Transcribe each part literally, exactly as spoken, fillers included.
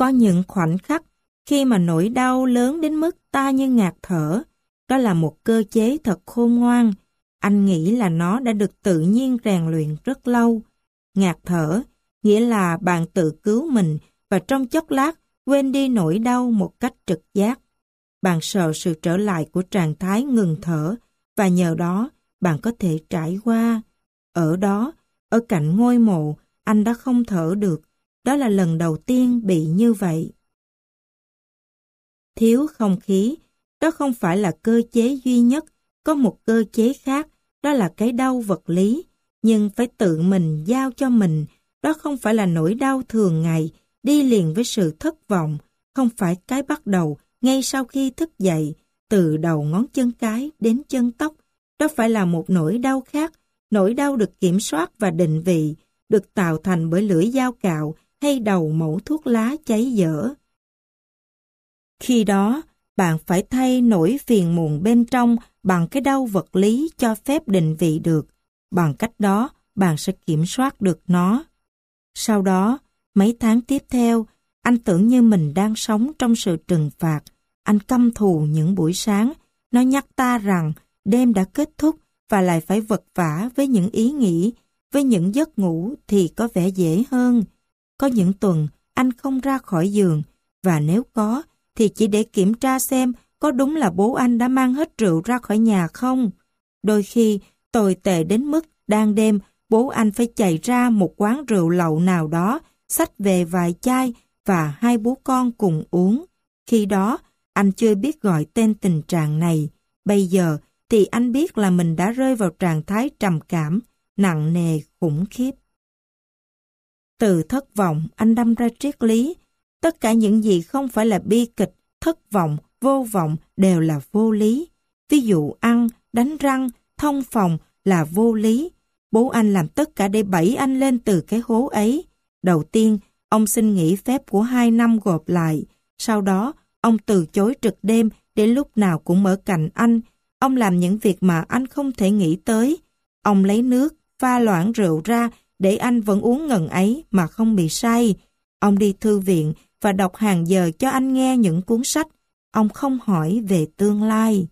Có những khoảnh khắc khi mà nỗi đau lớn đến mức ta như ngạt thở. Đó là một cơ chế thật khôn ngoan. Anh nghĩ là nó đã được tự nhiên rèn luyện rất lâu. Ngạt thở nghĩa là bạn tự cứu mình và trong chốc lát quên đi nỗi đau một cách trực giác. Bạn sợ sự trở lại của trạng thái ngừng thở và nhờ đó bạn có thể trải qua. Ở đó, ở cạnh ngôi mộ, anh đã không thở được. Đó là lần đầu tiên bị như vậy. Thiếu không khí, đó không phải là cơ chế duy nhất. Có một cơ chế khác, đó là cái đau vật lý. Nhưng phải tự mình giao cho mình. Đó không phải là nỗi đau thường ngày, đi liền với sự thất vọng. Không phải cái bắt đầu ngay sau khi thức dậy, từ đầu ngón chân cái đến chân tóc. Đó phải là một nỗi đau khác. Nỗi đau được kiểm soát và định vị, được tạo thành bởi lưỡi dao cạo hay đầu mẩu thuốc lá cháy dở. Khi đó, bạn phải thay nỗi phiền muộn bên trong bằng cái đau vật lý cho phép định vị được. Bằng cách đó, bạn sẽ kiểm soát được nó. Sau đó, mấy tháng tiếp theo, anh tưởng như mình đang sống trong sự trừng phạt. Anh căm thù những buổi sáng. Nó nhắc ta rằng đêm đã kết thúc và lại phải vật vã với những ý nghĩ, với những giấc ngủ thì có vẻ dễ hơn. Có những tuần anh không ra khỏi giường, và nếu có thì chỉ để kiểm tra xem có đúng là bố anh đã mang hết rượu ra khỏi nhà không. Đôi khi tồi tệ đến mức đang đêm bố anh phải chạy ra một quán rượu lậu nào đó, xách về vài chai và hai bố con cùng uống. Khi đó anh chưa biết gọi tên tình trạng này. Bây giờ thì anh biết là mình đã rơi vào trạng thái trầm cảm, nặng nề, khủng khiếp. Từ thất vọng, anh đâm ra triết lý. Tất cả những gì không phải là bi kịch, thất vọng, vô vọng đều là vô lý. Ví dụ ăn, đánh răng, thông phòng là vô lý. Bố anh làm tất cả để bẫy anh lên từ cái hố ấy. Đầu tiên, ông xin nghỉ phép của hai năm gộp lại. Sau đó, ông từ chối trực đêm để lúc nào cũng ở cạnh anh. Ông làm những việc mà anh không thể nghĩ tới. Ông lấy nước, pha loãng rượu ra để anh vẫn uống ngần ấy mà không bị say. Ông đi thư viện và đọc hàng giờ cho anh nghe những cuốn sách. Ông không hỏi về tương lai.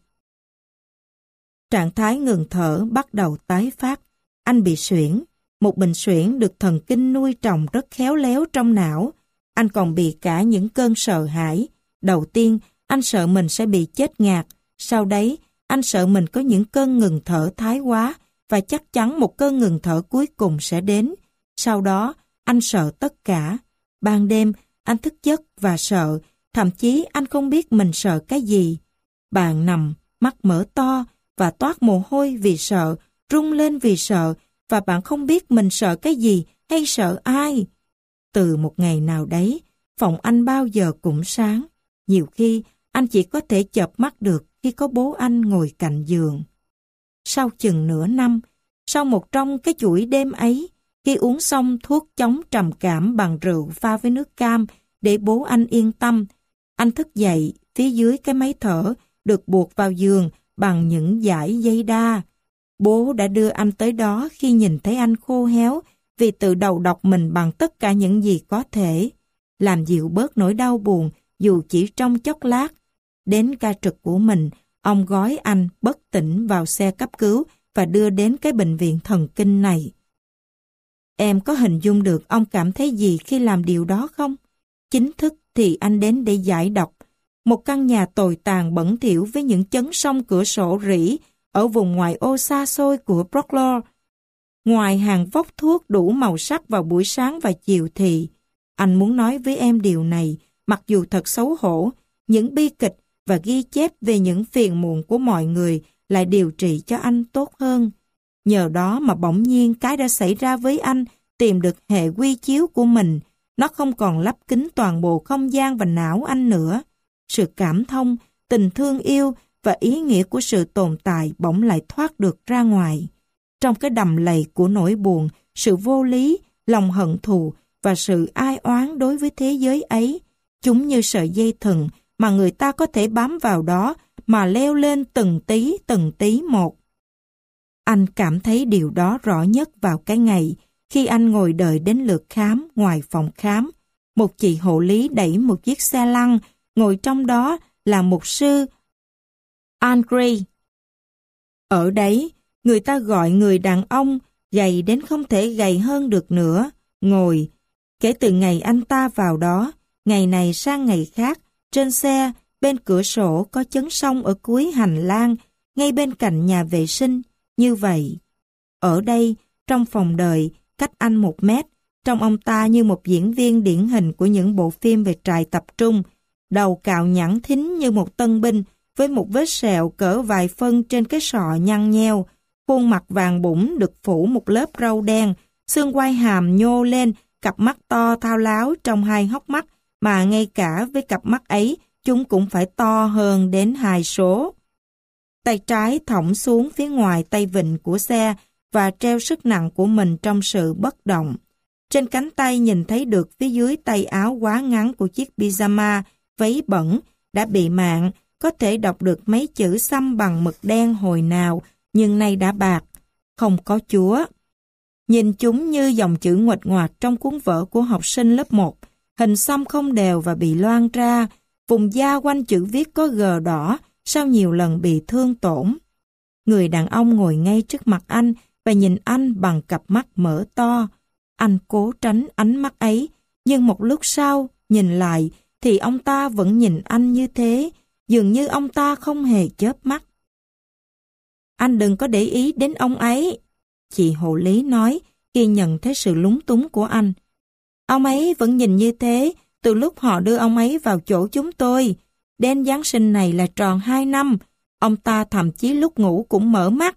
Trạng thái ngừng thở bắt đầu tái phát. Anh bị suyễn. Một bệnh suyễn được thần kinh nuôi trồng rất khéo léo trong não. Anh còn bị cả những cơn sợ hãi. Đầu tiên, anh sợ mình sẽ bị chết ngạt. Sau đấy, anh sợ mình có những cơn ngừng thở thái quá và chắc chắn một cơn ngừng thở cuối cùng sẽ đến. Sau đó, anh sợ tất cả. Ban đêm, anh thức giấc và sợ, thậm chí anh không biết mình sợ cái gì. Bạn nằm, mắt mở to và toát mồ hôi vì sợ, rung lên vì sợ, và bạn không biết mình sợ cái gì hay sợ ai. Từ một ngày nào đấy, phòng anh bao giờ cũng sáng. Nhiều khi, anh chỉ có thể chợp mắt được khi có bố anh ngồi cạnh giường. Sau chừng nửa năm, sau một trong cái chuỗi đêm ấy, khi uống xong thuốc chống trầm cảm bằng rượu pha với nước cam để bố anh yên tâm, anh thức dậy phía dưới cái máy thở được buộc vào giường bằng những dải dây đa. Bố đã đưa anh tới đó khi nhìn thấy anh khô héo vì tự đầu độc mình bằng tất cả những gì có thể. Làm dịu bớt nỗi đau buồn dù chỉ trong chốc lát. Đến ca trực của mình, ông gói anh bất tỉnh vào xe cấp cứu và đưa đến cái bệnh viện thần kinh này. Em có hình dung được ông cảm thấy gì khi làm điều đó không? Chính thức thì anh đến để giải độc. Một căn nhà tồi tàn bẩn thỉu với những chấn song cửa sổ rỉ ở vùng ngoại ô xa xôi của Brooklyn. Ngoài hàng vốc thuốc đủ màu sắc vào buổi sáng và chiều thì, anh muốn nói với em điều này, mặc dù thật xấu hổ, những bi kịch và ghi chép về những phiền muộn của mọi người lại điều trị cho anh tốt hơn. Nhờ đó mà bỗng nhiên cái đã xảy ra với anh tìm được hệ quy chiếu của mình. Nó không còn lấp kín toàn bộ không gian và não anh nữa. Sự cảm thông, tình thương yêu và ý nghĩa của sự tồn tại bỗng lại thoát được ra ngoài. Trong cái đầm lầy của nỗi buồn, sự vô lý, lòng hận thù và sự ai oán đối với thế giới ấy, chúng như sợi dây thừng mà người ta có thể bám vào đó mà leo lên từng tí từng tí một. Anh cảm thấy điều đó rõ nhất vào cái ngày khi anh ngồi đợi đến lượt khám ngoài phòng khám. Một chị hộ lý đẩy một chiếc xe lăn, ngồi trong đó là mục sư Andre. Ở đấy, người ta gọi người đàn ông gầy đến không thể gầy hơn được nữa, ngồi. Kể từ ngày anh ta vào đó, ngày này sang ngày khác, trên xe, bên cửa sổ có chấn sông ở cuối hành lang, ngay bên cạnh nhà vệ sinh, như vậy. Ở đây, trong phòng đợi, cách anh một mét, trông ông ta như một diễn viên điển hình của những bộ phim về trại tập trung, đầu cạo nhẵn thính như một tân binh, với một vết sẹo cỡ vài phân trên cái sọ nhăn nheo, khuôn mặt vàng bủng được phủ một lớp râu đen, xương quai hàm nhô lên, cặp mắt to thao láo trong hai hốc mắt, mà ngay cả với cặp mắt ấy, chúng cũng phải to hơn đến hai số. Tay trái thõng xuống phía ngoài tay vịn của xe và treo sức nặng của mình trong sự bất động. Trên cánh tay nhìn thấy được phía dưới tay áo quá ngắn của chiếc pyjama, váy bẩn, đã bị mạn, có thể đọc được mấy chữ xăm bằng mực đen hồi nào, nhưng nay đã bạc, không có Chúa. Nhìn chúng như dòng chữ nguệch ngoạc trong cuốn vở của học sinh lớp một, hình xăm không đều và bị loang ra, vùng da quanh chữ viết có gờ đỏ, sau nhiều lần bị thương tổn. Người đàn ông ngồi ngay trước mặt anh và nhìn anh bằng cặp mắt mở to. Anh cố tránh ánh mắt ấy, nhưng một lúc sau, nhìn lại, thì ông ta vẫn nhìn anh như thế, dường như ông ta không hề chớp mắt. Anh đừng có để ý đến ông ấy, chị hộ lý nói, khi nhận thấy sự lúng túng của anh. Ông ấy vẫn nhìn như thế, từ lúc họ đưa ông ấy vào chỗ chúng tôi. Đến Giáng sinh này là tròn hai năm, ông ta thậm chí lúc ngủ cũng mở mắt.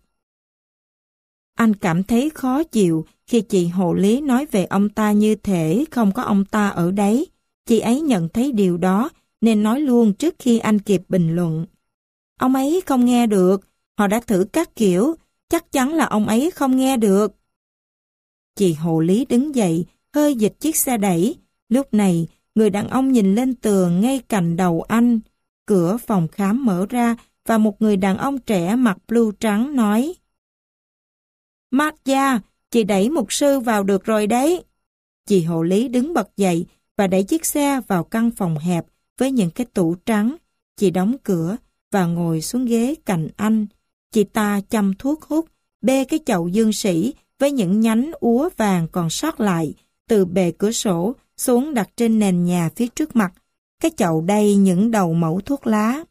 Anh cảm thấy khó chịu khi chị hộ lý nói về ông ta như thể không có ông ta ở đấy. Chị ấy nhận thấy điều đó nên nói luôn trước khi anh kịp bình luận. Ông ấy không nghe được, họ đã thử các kiểu, chắc chắn là ông ấy không nghe được. Chị hộ lý đứng dậy, hơi dịch chiếc xe đẩy. Lúc này, người đàn ông nhìn lên tường ngay cạnh đầu anh. Cửa phòng khám mở ra và một người đàn ông trẻ mặc blue trắng nói: Marcia, chị đẩy mục sư vào được rồi đấy. Chị hộ lý đứng bật dậy và đẩy chiếc xe vào căn phòng hẹp với những cái tủ trắng. Chị đóng cửa và ngồi xuống ghế cạnh anh. Chị ta châm thuốc hút, bê cái chậu dương sĩ với những nhánh úa vàng còn sót lại từ bề cửa sổ xuống đặt trên nền nhà phía trước mặt. Cái chậu đầy những đầu mẩu thuốc lá.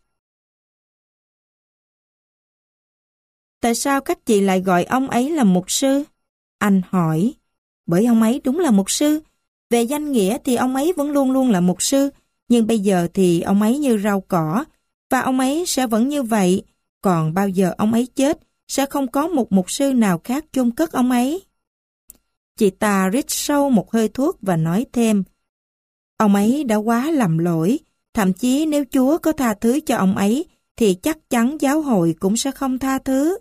Tại sao các chị lại gọi ông ấy là mục sư? Anh hỏi. Bởi ông ấy đúng là mục sư. Về danh nghĩa thì ông ấy vẫn luôn luôn là mục sư, nhưng bây giờ thì ông ấy như rau cỏ, và ông ấy sẽ vẫn như vậy. Còn bao giờ ông ấy chết, sẽ không có một mục sư nào khác chôn cất ông ấy. Chị ta rít sâu một hơi thuốc và nói thêm: Ông ấy đã quá lầm lỗi, thậm chí nếu Chúa có tha thứ cho ông ấy, thì chắc chắn giáo hội cũng sẽ không tha thứ.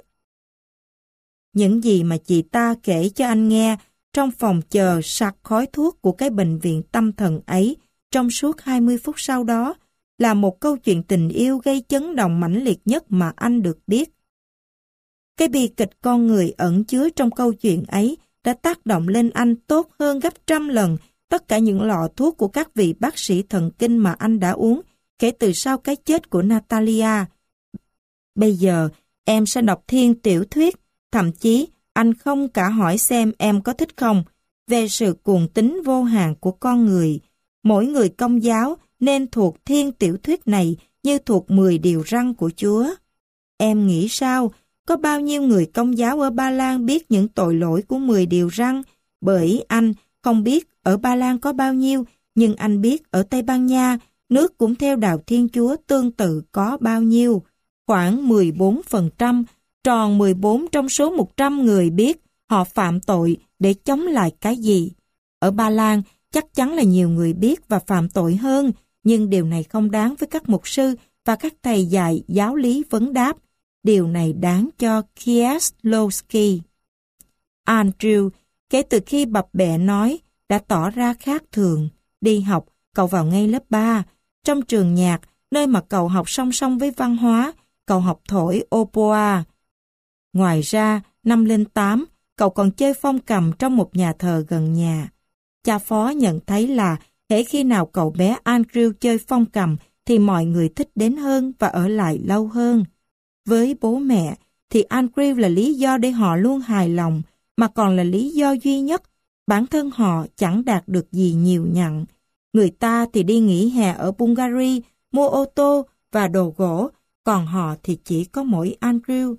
Những gì mà chị ta kể cho anh nghe trong phòng chờ sặc khói thuốc của cái bệnh viện tâm thần ấy trong suốt hai mươi phút sau đó là một câu chuyện tình yêu gây chấn động mãnh liệt nhất mà anh được biết. Cái bi kịch con người ẩn chứa trong câu chuyện ấy đã tác động lên anh tốt hơn gấp trăm lần tất cả những lọ thuốc của các vị bác sĩ thần kinh mà anh đã uống kể từ sau cái chết của Natalia. Bây giờ, em sẽ đọc thiên tiểu thuyết, thậm chí anh không cả hỏi xem em có thích không, về sự cuồng tín vô hạn của con người. Mỗi người Công giáo nên thuộc thiên tiểu thuyết này như thuộc mười điều răn của Chúa. Em nghĩ sao? Có bao nhiêu người Công giáo ở Ba Lan biết những tội lỗi của mười điều răn? Bởi anh không biết ở Ba Lan có bao nhiêu, nhưng anh biết ở Tây Ban Nha, nước cũng theo đạo Thiên Chúa tương tự có bao nhiêu. Khoảng mười bốn phần trăm, tròn mười bốn trong số một trăm người biết họ phạm tội để chống lại cái gì. Ở Ba Lan, chắc chắn là nhiều người biết và phạm tội hơn, nhưng điều này không đáng với các mục sư và các thầy dạy giáo lý vấn đáp. Điều này đáng cho Kieslowski. Andrew, kể từ khi bập bẹ nói, đã tỏ ra khác thường. Đi học, cậu vào ngay lớp ba. Trong trường nhạc, nơi mà cậu học song song với văn hóa, cậu học thổi oboa. Ngoài ra, năm lên tám, cậu còn chơi phong cầm trong một nhà thờ gần nhà. Cha phó nhận thấy là Hễ khi nào cậu bé Andrew chơi phong cầm thì mọi người thích đến hơn và ở lại lâu hơn. Với bố mẹ thì Andrew là lý do để họ luôn hài lòng, mà còn là lý do duy nhất. Bản thân họ chẳng đạt được gì nhiều nhặn. Người ta thì đi nghỉ hè ở Bulgaria, mua ô tô và đồ gỗ, còn họ thì chỉ có mỗi Andrew.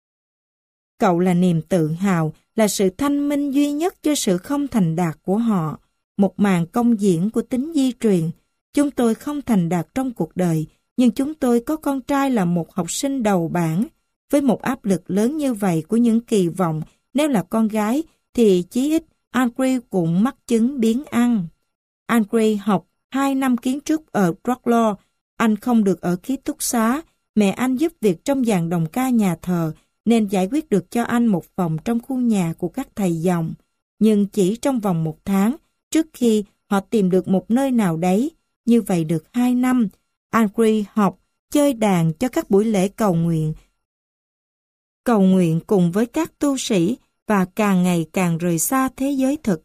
Cậu là niềm tự hào, là sự thanh minh duy nhất cho sự không thành đạt của họ. Một màn công diễn của tính di truyền. Chúng tôi không thành đạt trong cuộc đời, nhưng chúng tôi có con trai là một học sinh đầu bảng. Với một áp lực lớn như vậy của những kỳ vọng, nếu là con gái, thì chí ít Andrew cũng mắc chứng biếng ăn. Andrew học hai năm kiến trúc ở Wroclaw. Anh không được ở ký túc xá. Mẹ anh giúp việc trong dàn đồng ca nhà thờ, nên giải quyết được cho anh một phòng trong khu nhà của các thầy dòng. Nhưng chỉ trong vòng một tháng, trước khi họ tìm được một nơi nào đấy, như vậy được hai năm, Andrew học, chơi đàn cho các buổi lễ cầu nguyện. Cầu nguyện cùng với các tu sĩ và càng ngày càng rời xa thế giới thực.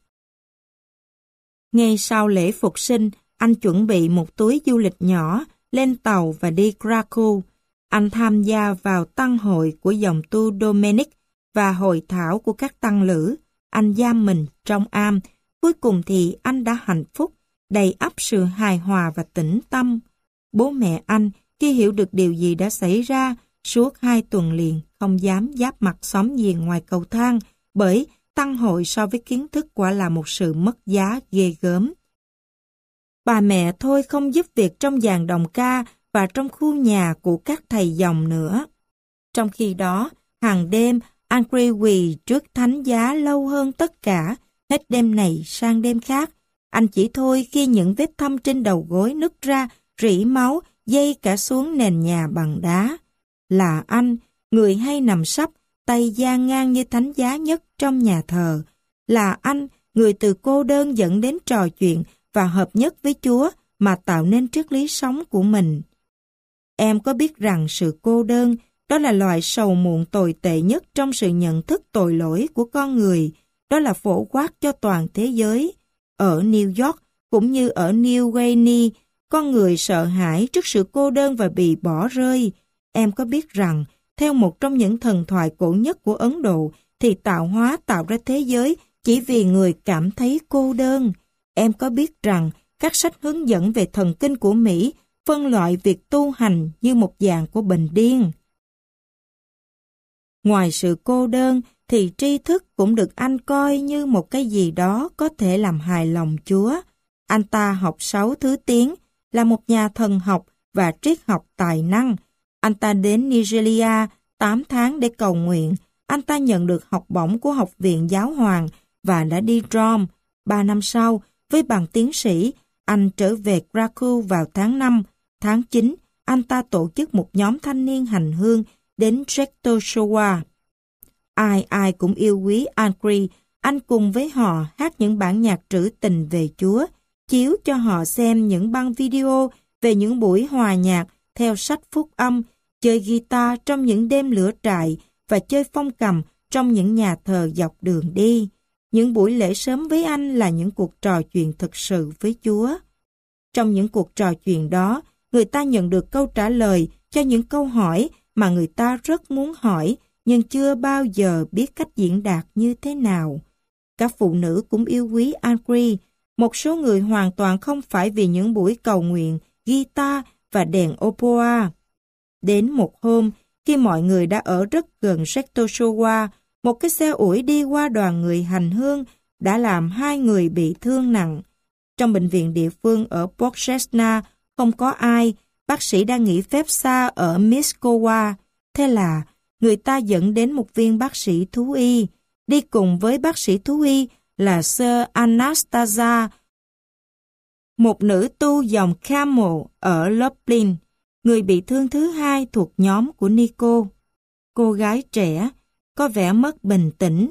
Ngay sau lễ phục sinh, anh chuẩn bị một túi du lịch nhỏ, lên tàu và đi Krakow. Anh tham gia vào tăng hội của dòng tu Dominic và hội thảo của các tăng lữ. Anh giam mình trong am. Cuối cùng thì anh đã hạnh phúc, đầy ắp sự hài hòa và tĩnh tâm. Bố mẹ anh, khi hiểu được điều gì đã xảy ra, suốt hai tuần liền không dám giáp mặt xóm giềng ngoài cầu thang, bởi tăng hội so với kiến thức quả là một sự mất giá ghê gớm. Bà mẹ thôi không giúp việc trong dàn đồng ca và trong khu nhà của các thầy dòng nữa. Trong khi đó, hàng đêm, Andrew quỳ trước thánh giá lâu hơn tất cả, hết đêm này sang đêm khác. Anh chỉ thôi khi những vết thâm trên đầu gối nứt ra, rỉ máu, dây cả xuống nền nhà bằng đá. Là anh, người hay nằm sấp, tay dang ngang như thánh giá nhất trong nhà thờ. Là anh, người từ cô đơn dẫn đến trò chuyện và hợp nhất với Chúa mà tạo nên triết lý sống của mình. Em có biết rằng sự cô đơn, đó là loại sầu muộn tồi tệ nhất trong sự nhận thức tội lỗi của con người, đó là phổ quát cho toàn thế giới. Ở New York, cũng như ở New Guinea, con người sợ hãi trước sự cô đơn và bị bỏ rơi. Em có biết rằng, theo một trong những thần thoại cổ nhất của Ấn Độ, thì tạo hóa tạo ra thế giới chỉ vì người cảm thấy cô đơn. Em có biết rằng, các sách hướng dẫn về thần kinh của Mỹ phân loại việc tu hành như một dạng của bệnh điên. Ngoài sự cô đơn, thì tri thức cũng được anh coi như một cái gì đó có thể làm hài lòng Chúa. Anh ta học sáu thứ tiếng, là một nhà thần học và triết học tài năng. Anh ta đến Nigeria tám tháng để cầu nguyện. Anh ta nhận được học bổng của Học viện Giáo hoàng và đã đi Rome. Ba năm sau, với bằng tiến sĩ, anh trở về Krakow vào tháng năm. Tháng chín, anh ta tổ chức một nhóm thanh niên hành hương đến Czechoslovakia. Ai ai cũng yêu quý Andrew. Anh cùng với họ hát những bản nhạc trữ tình về Chúa, chiếu cho họ xem những băng video về những buổi hòa nhạc theo sách phúc âm, chơi guitar trong những đêm lửa trại và chơi phong cầm trong những nhà thờ dọc đường đi. Những buổi lễ sớm với anh là những cuộc trò chuyện thực sự với Chúa. Trong những cuộc trò chuyện đó, người ta nhận được câu trả lời cho những câu hỏi mà người ta rất muốn hỏi, nhưng chưa bao giờ biết cách diễn đạt như thế nào. Các phụ nữ cũng yêu quý Andrew. Một số người hoàn toàn không phải vì những buổi cầu nguyện, guitar và đèn opera. Đến một hôm, khi mọi người đã ở rất gần Czechoslovakia, một cái xe ủi đi qua đoàn người hành hương đã làm hai người bị thương nặng. Trong bệnh viện địa phương ở Poczesna không có ai, bác sĩ đang nghỉ phép xa ở Moscow. Thế là người ta dẫn đến một viên bác sĩ thú y. Đi cùng với bác sĩ thú y là Sir Anastasia, một nữ tu dòng Camel ở Lublin, người bị thương thứ hai thuộc nhóm của Nico. Cô gái trẻ, có vẻ mất bình tĩnh,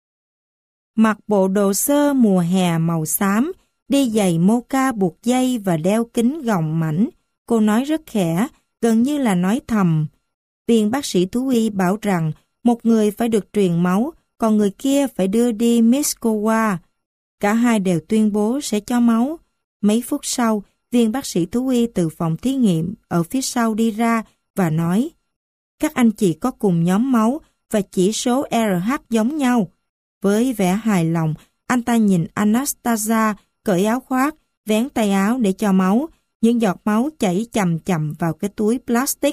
mặc bộ đồ sơ mùa hè màu xám, đi giày mocha buộc dây và đeo kính gọng mảnh. Cô nói rất khẽ, gần như là nói thầm. Viên bác sĩ thú y bảo rằng một người phải được truyền máu, còn người kia phải đưa đi Moscow. Cả hai đều tuyên bố sẽ cho máu. Mấy phút sau, viên bác sĩ thú y từ phòng thí nghiệm ở phía sau đi ra và nói: các anh chị có cùng nhóm máu và chỉ số rờ hát giống nhau. Với vẻ hài lòng, anh ta nhìn Anastasia cởi áo khoác, vén tay áo để cho máu. Những giọt máu chảy chậm chậm vào cái túi plastic.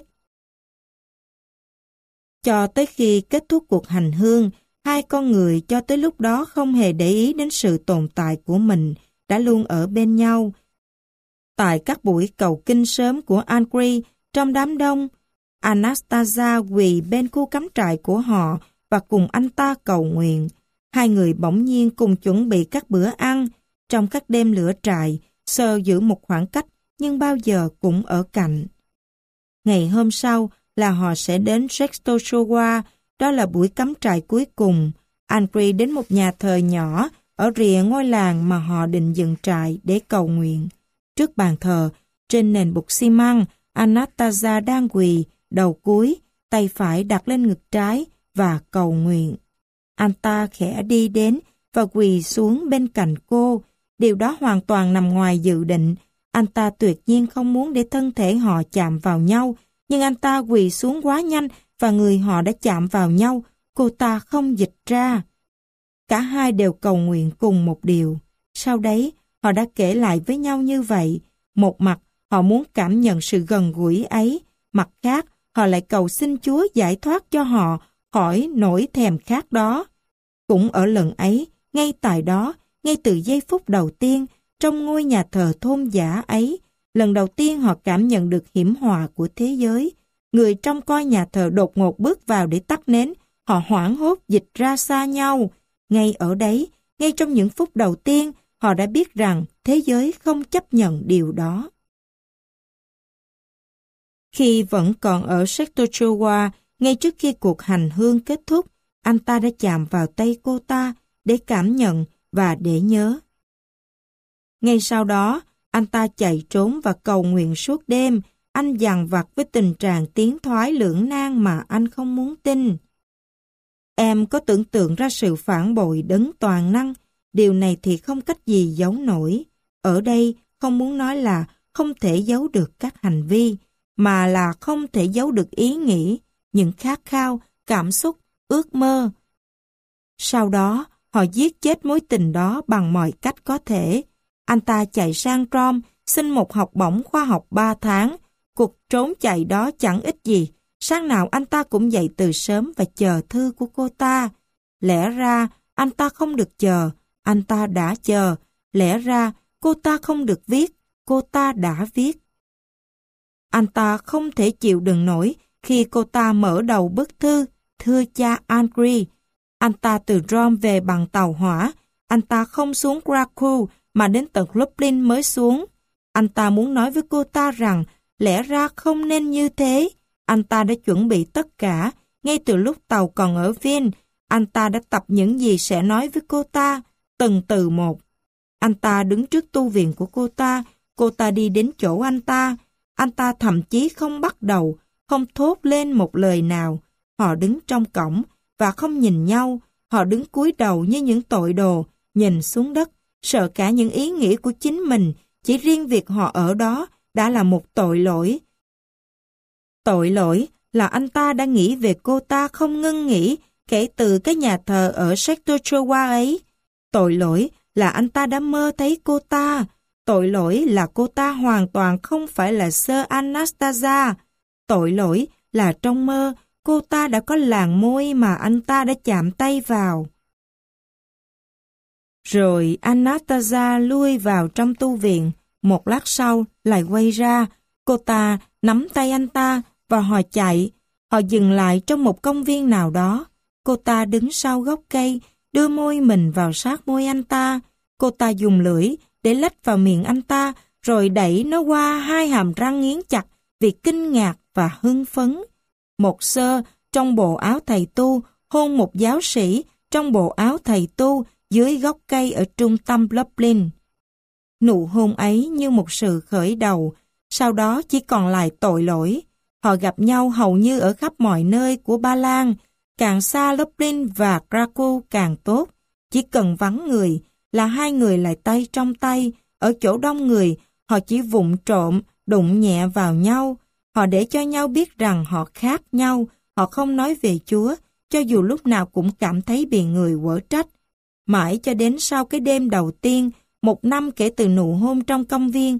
Cho tới khi kết thúc cuộc hành hương, hai con người cho tới lúc đó không hề để ý đến sự tồn tại của mình, đã luôn ở bên nhau. Tại các buổi cầu kinh sớm của Angry, trong đám đông, Anastasia quỳ bên khu cắm trại của họ và cùng anh ta cầu nguyện. Hai người bỗng nhiên cùng chuẩn bị các bữa ăn. Trong các đêm lửa trại, Sir giữ một khoảng cách nhưng bao giờ cũng ở cạnh. Ngày hôm sau là họ sẽ đến Sextochowa, đó là buổi cắm trại cuối cùng. Angry đến một nhà thờ nhỏ ở rìa ngôi làng mà họ định dựng trại để cầu nguyện. Trước bàn thờ, trên nền bục xi măng, Anastasia đang quỳ, đầu cúi, tay phải đặt lên ngực trái và cầu nguyện. Anh ta khẽ đi đến và quỳ xuống bên cạnh cô. Điều đó hoàn toàn nằm ngoài dự định. Anh ta tuyệt nhiên không muốn để thân thể họ chạm vào nhau, nhưng anh ta quỳ xuống quá nhanh và người họ đã chạm vào nhau. Cô ta không dịch ra. Cả hai đều cầu nguyện cùng một điều. Sau đấy, họ đã kể lại với nhau như vậy. Một mặt, họ muốn cảm nhận sự gần gũi ấy. Mặt khác, họ lại cầu xin Chúa giải thoát cho họ khỏi nỗi thèm khát đó. Cũng ở lần ấy, ngay tại đó, ngay từ giây phút đầu tiên, trong ngôi nhà thờ thôn dã ấy, lần đầu tiên họ cảm nhận được hiểm họa của thế giới. Người trông coi nhà thờ đột ngột bước vào để tắt nến, họ hoảng hốt dịch ra xa nhau. Ngay ở đấy, ngay trong những phút đầu tiên, họ đã biết rằng thế giới không chấp nhận điều đó. Khi vẫn còn ở Sextochowa, ngay trước khi cuộc hành hương kết thúc, anh ta đã chạm vào tay cô ta để cảm nhận và để nhớ. Ngay sau đó, anh ta chạy trốn và cầu nguyện suốt đêm. Anh dằn vặt với tình trạng tiến thoái lưỡng nan mà anh không muốn tin. Em có tưởng tượng ra sự phản bội đấng toàn năng, điều này thì không cách gì giấu nổi. Ở đây không muốn nói là không thể giấu được các hành vi, mà là không thể giấu được ý nghĩ, những khát khao, cảm xúc, ước mơ. Sau đó, họ giết chết mối tình đó bằng mọi cách có thể. Anh ta chạy sang Rome, xin một học bổng khoa học ba tháng. Cuộc trốn chạy đó chẳng ích gì. Sáng nào anh ta cũng dậy từ sớm và chờ thư của cô ta. Lẽ ra anh ta không được chờ, anh ta đã chờ. Lẽ ra cô ta không được viết, cô ta đã viết. Anh ta không thể chịu đựng nổi khi cô ta mở đầu bức thư, thưa cha Angry. Anh ta từ Rome về bằng tàu hỏa, anh ta không xuống Krakow mà đến tận Lublin mới xuống. Anh ta muốn nói với cô ta rằng lẽ ra không nên như thế. Anh ta đã chuẩn bị tất cả, ngay từ lúc tàu còn ở Viên. Anh ta đã tập những gì sẽ nói với cô ta, từng từ một. Anh ta đứng trước tu viện của cô ta, cô ta đi đến chỗ anh ta. Anh ta thậm chí không bắt đầu, không thốt lên một lời nào. Họ đứng trong cổng và không nhìn nhau. Họ đứng cúi đầu như những tội đồ, nhìn xuống đất, sợ cả những ý nghĩ của chính mình. Chỉ riêng việc họ ở đó đã là một tội lỗi. Tội lỗi là anh ta đã nghĩ về cô ta không ngưng nghỉ kể từ cái nhà thờ ở Sextochowa ấy. Tội lỗi là anh ta đã mơ thấy cô ta. Tội lỗi là cô ta hoàn toàn không phải là Sir Anastasia. Tội lỗi là trong mơ cô ta đã có làn môi mà anh ta đã chạm tay vào. Rồi Anastasia lui vào trong tu viện. Một lát sau lại quay ra. Cô ta nắm tay anh ta và họ chạy. Họ dừng lại trong một công viên nào đó. Cô ta đứng sau gốc cây, đưa môi mình vào sát môi anh ta. Cô ta dùng lưỡi để lách vào miệng anh ta, rồi đẩy nó qua hai hàm răng nghiến chặt vì kinh ngạc và hưng phấn. Một sơ trong bộ áo thầy tu hôn một giáo sĩ trong bộ áo thầy tu dưới gốc cây ở trung tâm Lublin. Nụ hôn ấy như một sự khởi đầu, sau đó chỉ còn lại tội lỗi. Họ gặp nhau hầu như ở khắp mọi nơi của Ba Lan, càng xa Lublin và Krakow càng tốt. Chỉ cần vắng người là hai người lại tay trong tay, ở chỗ đông người, họ chỉ vụng trộm, đụng nhẹ vào nhau. Họ để cho nhau biết rằng họ khác nhau, họ không nói về Chúa, cho dù lúc nào cũng cảm thấy bị người quở trách. Mãi cho đến sau cái đêm đầu tiên, một năm kể từ nụ hôn trong công viên.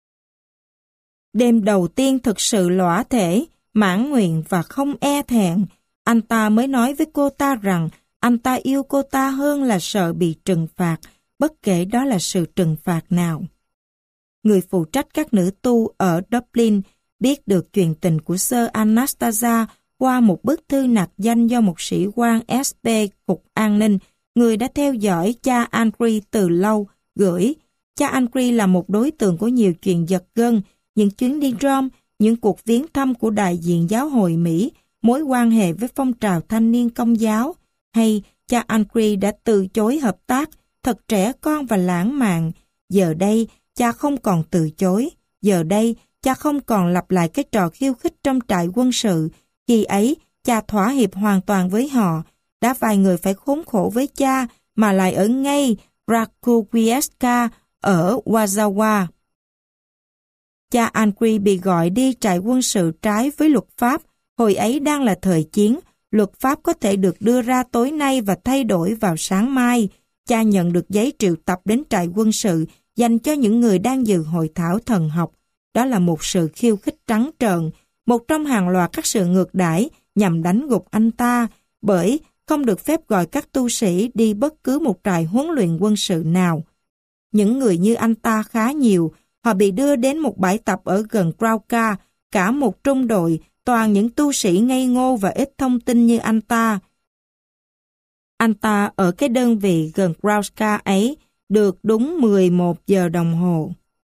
Đêm đầu tiên thực sự lõa thể, mãn nguyện và không e thẹn, anh ta mới nói với cô ta rằng anh ta yêu cô ta hơn là sợ bị trừng phạt, bất kể đó là sự trừng phạt nào. Người phụ trách các nữ tu ở Dublin biết được chuyện tình của Sơ Anastasia qua một bức thư nặc danh do một sĩ quan ét pê Cục An ninh, người đã theo dõi cha Andrew từ lâu, gửi. Cha Andrew là một đối tượng của nhiều chuyện giật gân, những chuyến đi Rome, những cuộc viếng thăm của đại diện giáo hội Mỹ, mối quan hệ với phong trào thanh niên Công giáo, hay cha Andrew đã từ chối hợp tác, thật trẻ con và lãng mạn. Giờ đây, cha không còn từ chối. Giờ đây, cha không còn lặp lại cái trò khiêu khích trong trại quân sự. Khi ấy, cha thỏa hiệp hoàn toàn với họ. Đã vài người phải khốn khổ với cha, mà lại ở ngay Rakowiecka ở Warszawa. Cha Andrew bị gọi đi trại quân sự trái với luật pháp. Hồi ấy đang là thời chiến, luật pháp có thể được đưa ra tối nay và thay đổi vào sáng mai. Cha nhận được giấy triệu tập đến trại quân sự dành cho những người đang dự hội thảo thần học. Đó là một sự khiêu khích trắng trợn, một trong hàng loạt các sự ngược đãi nhằm đánh gục anh ta, bởi không được phép gọi các tu sĩ đi bất cứ một trại huấn luyện quân sự nào. Những người như anh ta khá nhiều, họ bị đưa đến một bãi tập ở gần Krauka, cả một trung đội, toàn những tu sĩ ngây ngô và ít thông tin như anh ta. Anh ta ở cái đơn vị gần Krauka ấy được đúng mười một giờ đồng hồ.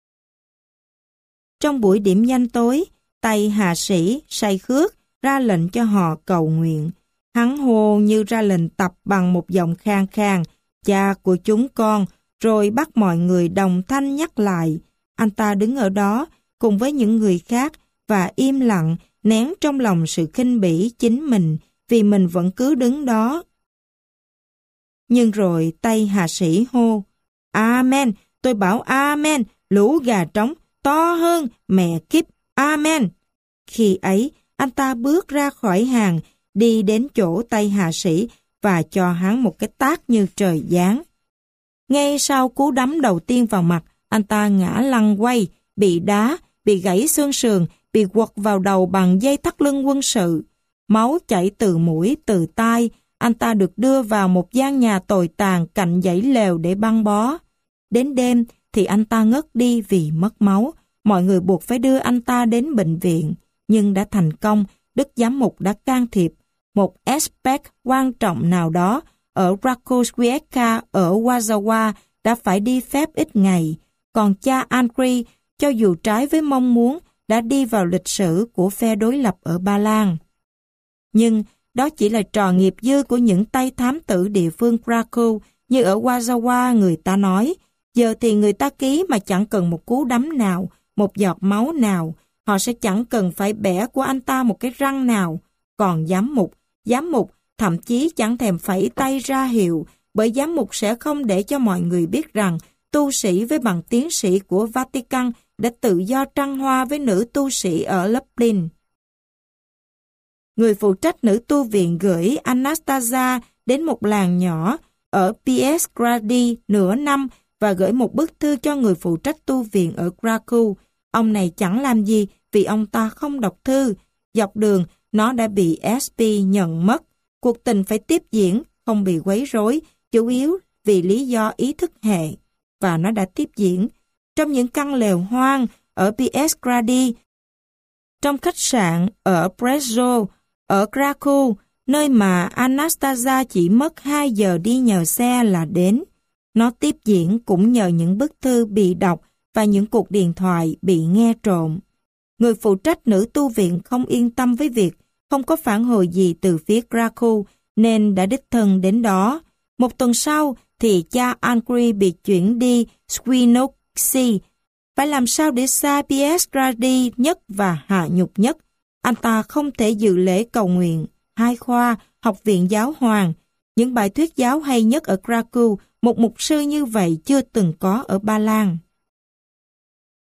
Trong buổi điểm danh tối, tay hạ sĩ say khước ra lệnh cho họ cầu nguyện. Hắn hô như ra lệnh tập bằng một giọng khang khang, cha của chúng con, rồi bắt mọi người đồng thanh nhắc lại. Anh ta đứng ở đó cùng với những người khác và im lặng, nén trong lòng sự khinh bỉ chính mình vì mình vẫn cứ đứng đó. Nhưng rồi tay hạ sĩ hô, Amen, tôi bảo Amen, lũ gà trống, to hơn, mẹ kiếp, Amen. Khi ấy, anh ta bước ra khỏi hàng, đi đến chỗ tay hạ sĩ và cho hắn một cái tát như trời giáng. Ngay sau cú đấm đầu tiên vào mặt, anh ta ngã lăn quay, bị đá, bị gãy xương sườn, bị quật vào đầu bằng dây thắt lưng quân sự. Máu chảy từ mũi, từ tai, anh ta được đưa vào một gian nhà tồi tàn cạnh dãy lều để băng bó. Đến đêm thì anh ta ngất đi vì mất máu. Mọi người buộc phải đưa anh ta đến bệnh viện, nhưng đã thành công. Đức giám mục đã can thiệp. Một aspect quan trọng nào đó ở Rakowiecka ở Warszawa đã phải đi phép ít ngày. Còn cha Andrew, cho dù trái với mong muốn, đã đi vào lịch sử của phe đối lập ở Ba Lan. Nhưng đó chỉ là trò nghiệp dư của những tay thám tử địa phương Krakow, như ở Warszawa người ta nói. Giờ thì người ta ký mà chẳng cần một cú đấm nào, một giọt máu nào. Họ sẽ chẳng cần phải bẻ của anh ta một cái răng nào. Còn giám mục, giám mục thậm chí chẳng thèm phẩy tay ra hiệu, bởi giám mục sẽ không để cho mọi người biết rằng tu sĩ với bằng tiến sĩ của Vatican đã tự do trăng hoa với nữ tu sĩ ở Lublin. Người phụ trách nữ tu viện gửi Anastasia đến một làng nhỏ ở Pietrgrady nửa năm và gửi một bức thư cho người phụ trách tu viện ở Krakow. Ông này chẳng làm gì vì ông ta không đọc thư. Dọc đường, nó đã bị ét pê nhận mất. Cuộc tình phải tiếp diễn, không bị quấy rối, chủ yếu vì lý do ý thức hệ. Và nó đã tiếp diễn. Trong những căn lều hoang ở Pietrgrady, trong khách sạn ở Brezzo, ở Krakow, nơi mà Anastasia chỉ mất hai giờ đi nhờ xe là đến. Nó tiếp diễn cũng nhờ những bức thư bị đọc và những cuộc điện thoại bị nghe trộm. Người phụ trách nữ tu viện không yên tâm với việc không có phản hồi gì từ phía Krakow nên đã đích thân đến đó. Một tuần sau thì cha Andrew bị chuyển đi Swinoujscie. Phải làm sao để xa Pietrgrady nhất và hạ nhục nhất? Anh ta không thể dự lễ cầu nguyện, hai khoa, học viện giáo hoàng. Những bài thuyết giáo hay nhất ở Krakow, một mục sư như vậy chưa từng có ở Ba Lan.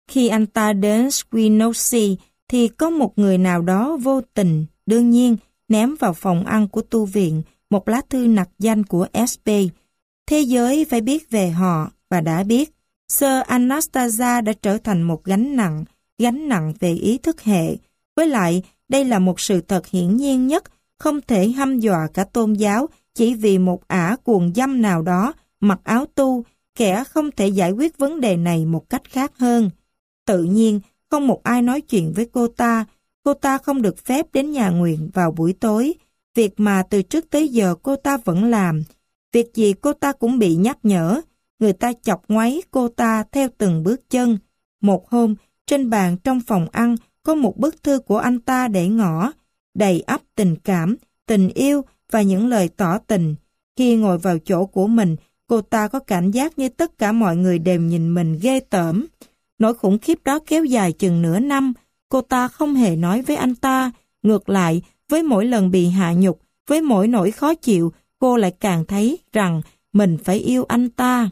Khi anh ta đến Swinosi thì có một người nào đó vô tình, đương nhiên, ném vào phòng ăn của tu viện một lá thư nặc danh của ét pê. Thế giới phải biết về họ và đã biết. Sir Anastasia đã trở thành một gánh nặng, gánh nặng về ý thức hệ. Với lại, đây là một sự thật hiển nhiên nhất, không thể hăm dọa cả tôn giáo chỉ vì một ả cuồng dâm nào đó mặc áo tu, kẻ không thể giải quyết vấn đề này một cách khác hơn. Tự nhiên, không một ai nói chuyện với cô ta. Cô ta không được phép đến nhà nguyện vào buổi tối, việc mà từ trước tới giờ cô ta vẫn làm. Việc gì cô ta cũng bị nhắc nhở. Người ta chọc ngoáy cô ta theo từng bước chân. Một hôm, trên bàn trong phòng ăn có một bức thư của anh ta để ngỏ, đầy ắp tình cảm, tình yêu và những lời tỏ tình. Khi ngồi vào chỗ của mình, cô ta có cảm giác như tất cả mọi người đều nhìn mình ghê tởm. Nỗi khủng khiếp đó kéo dài chừng nửa năm. Cô ta không hề nói với anh ta. Ngược lại, với mỗi lần bị hạ nhục, với mỗi nỗi khó chịu, cô lại càng thấy rằng mình phải yêu anh ta.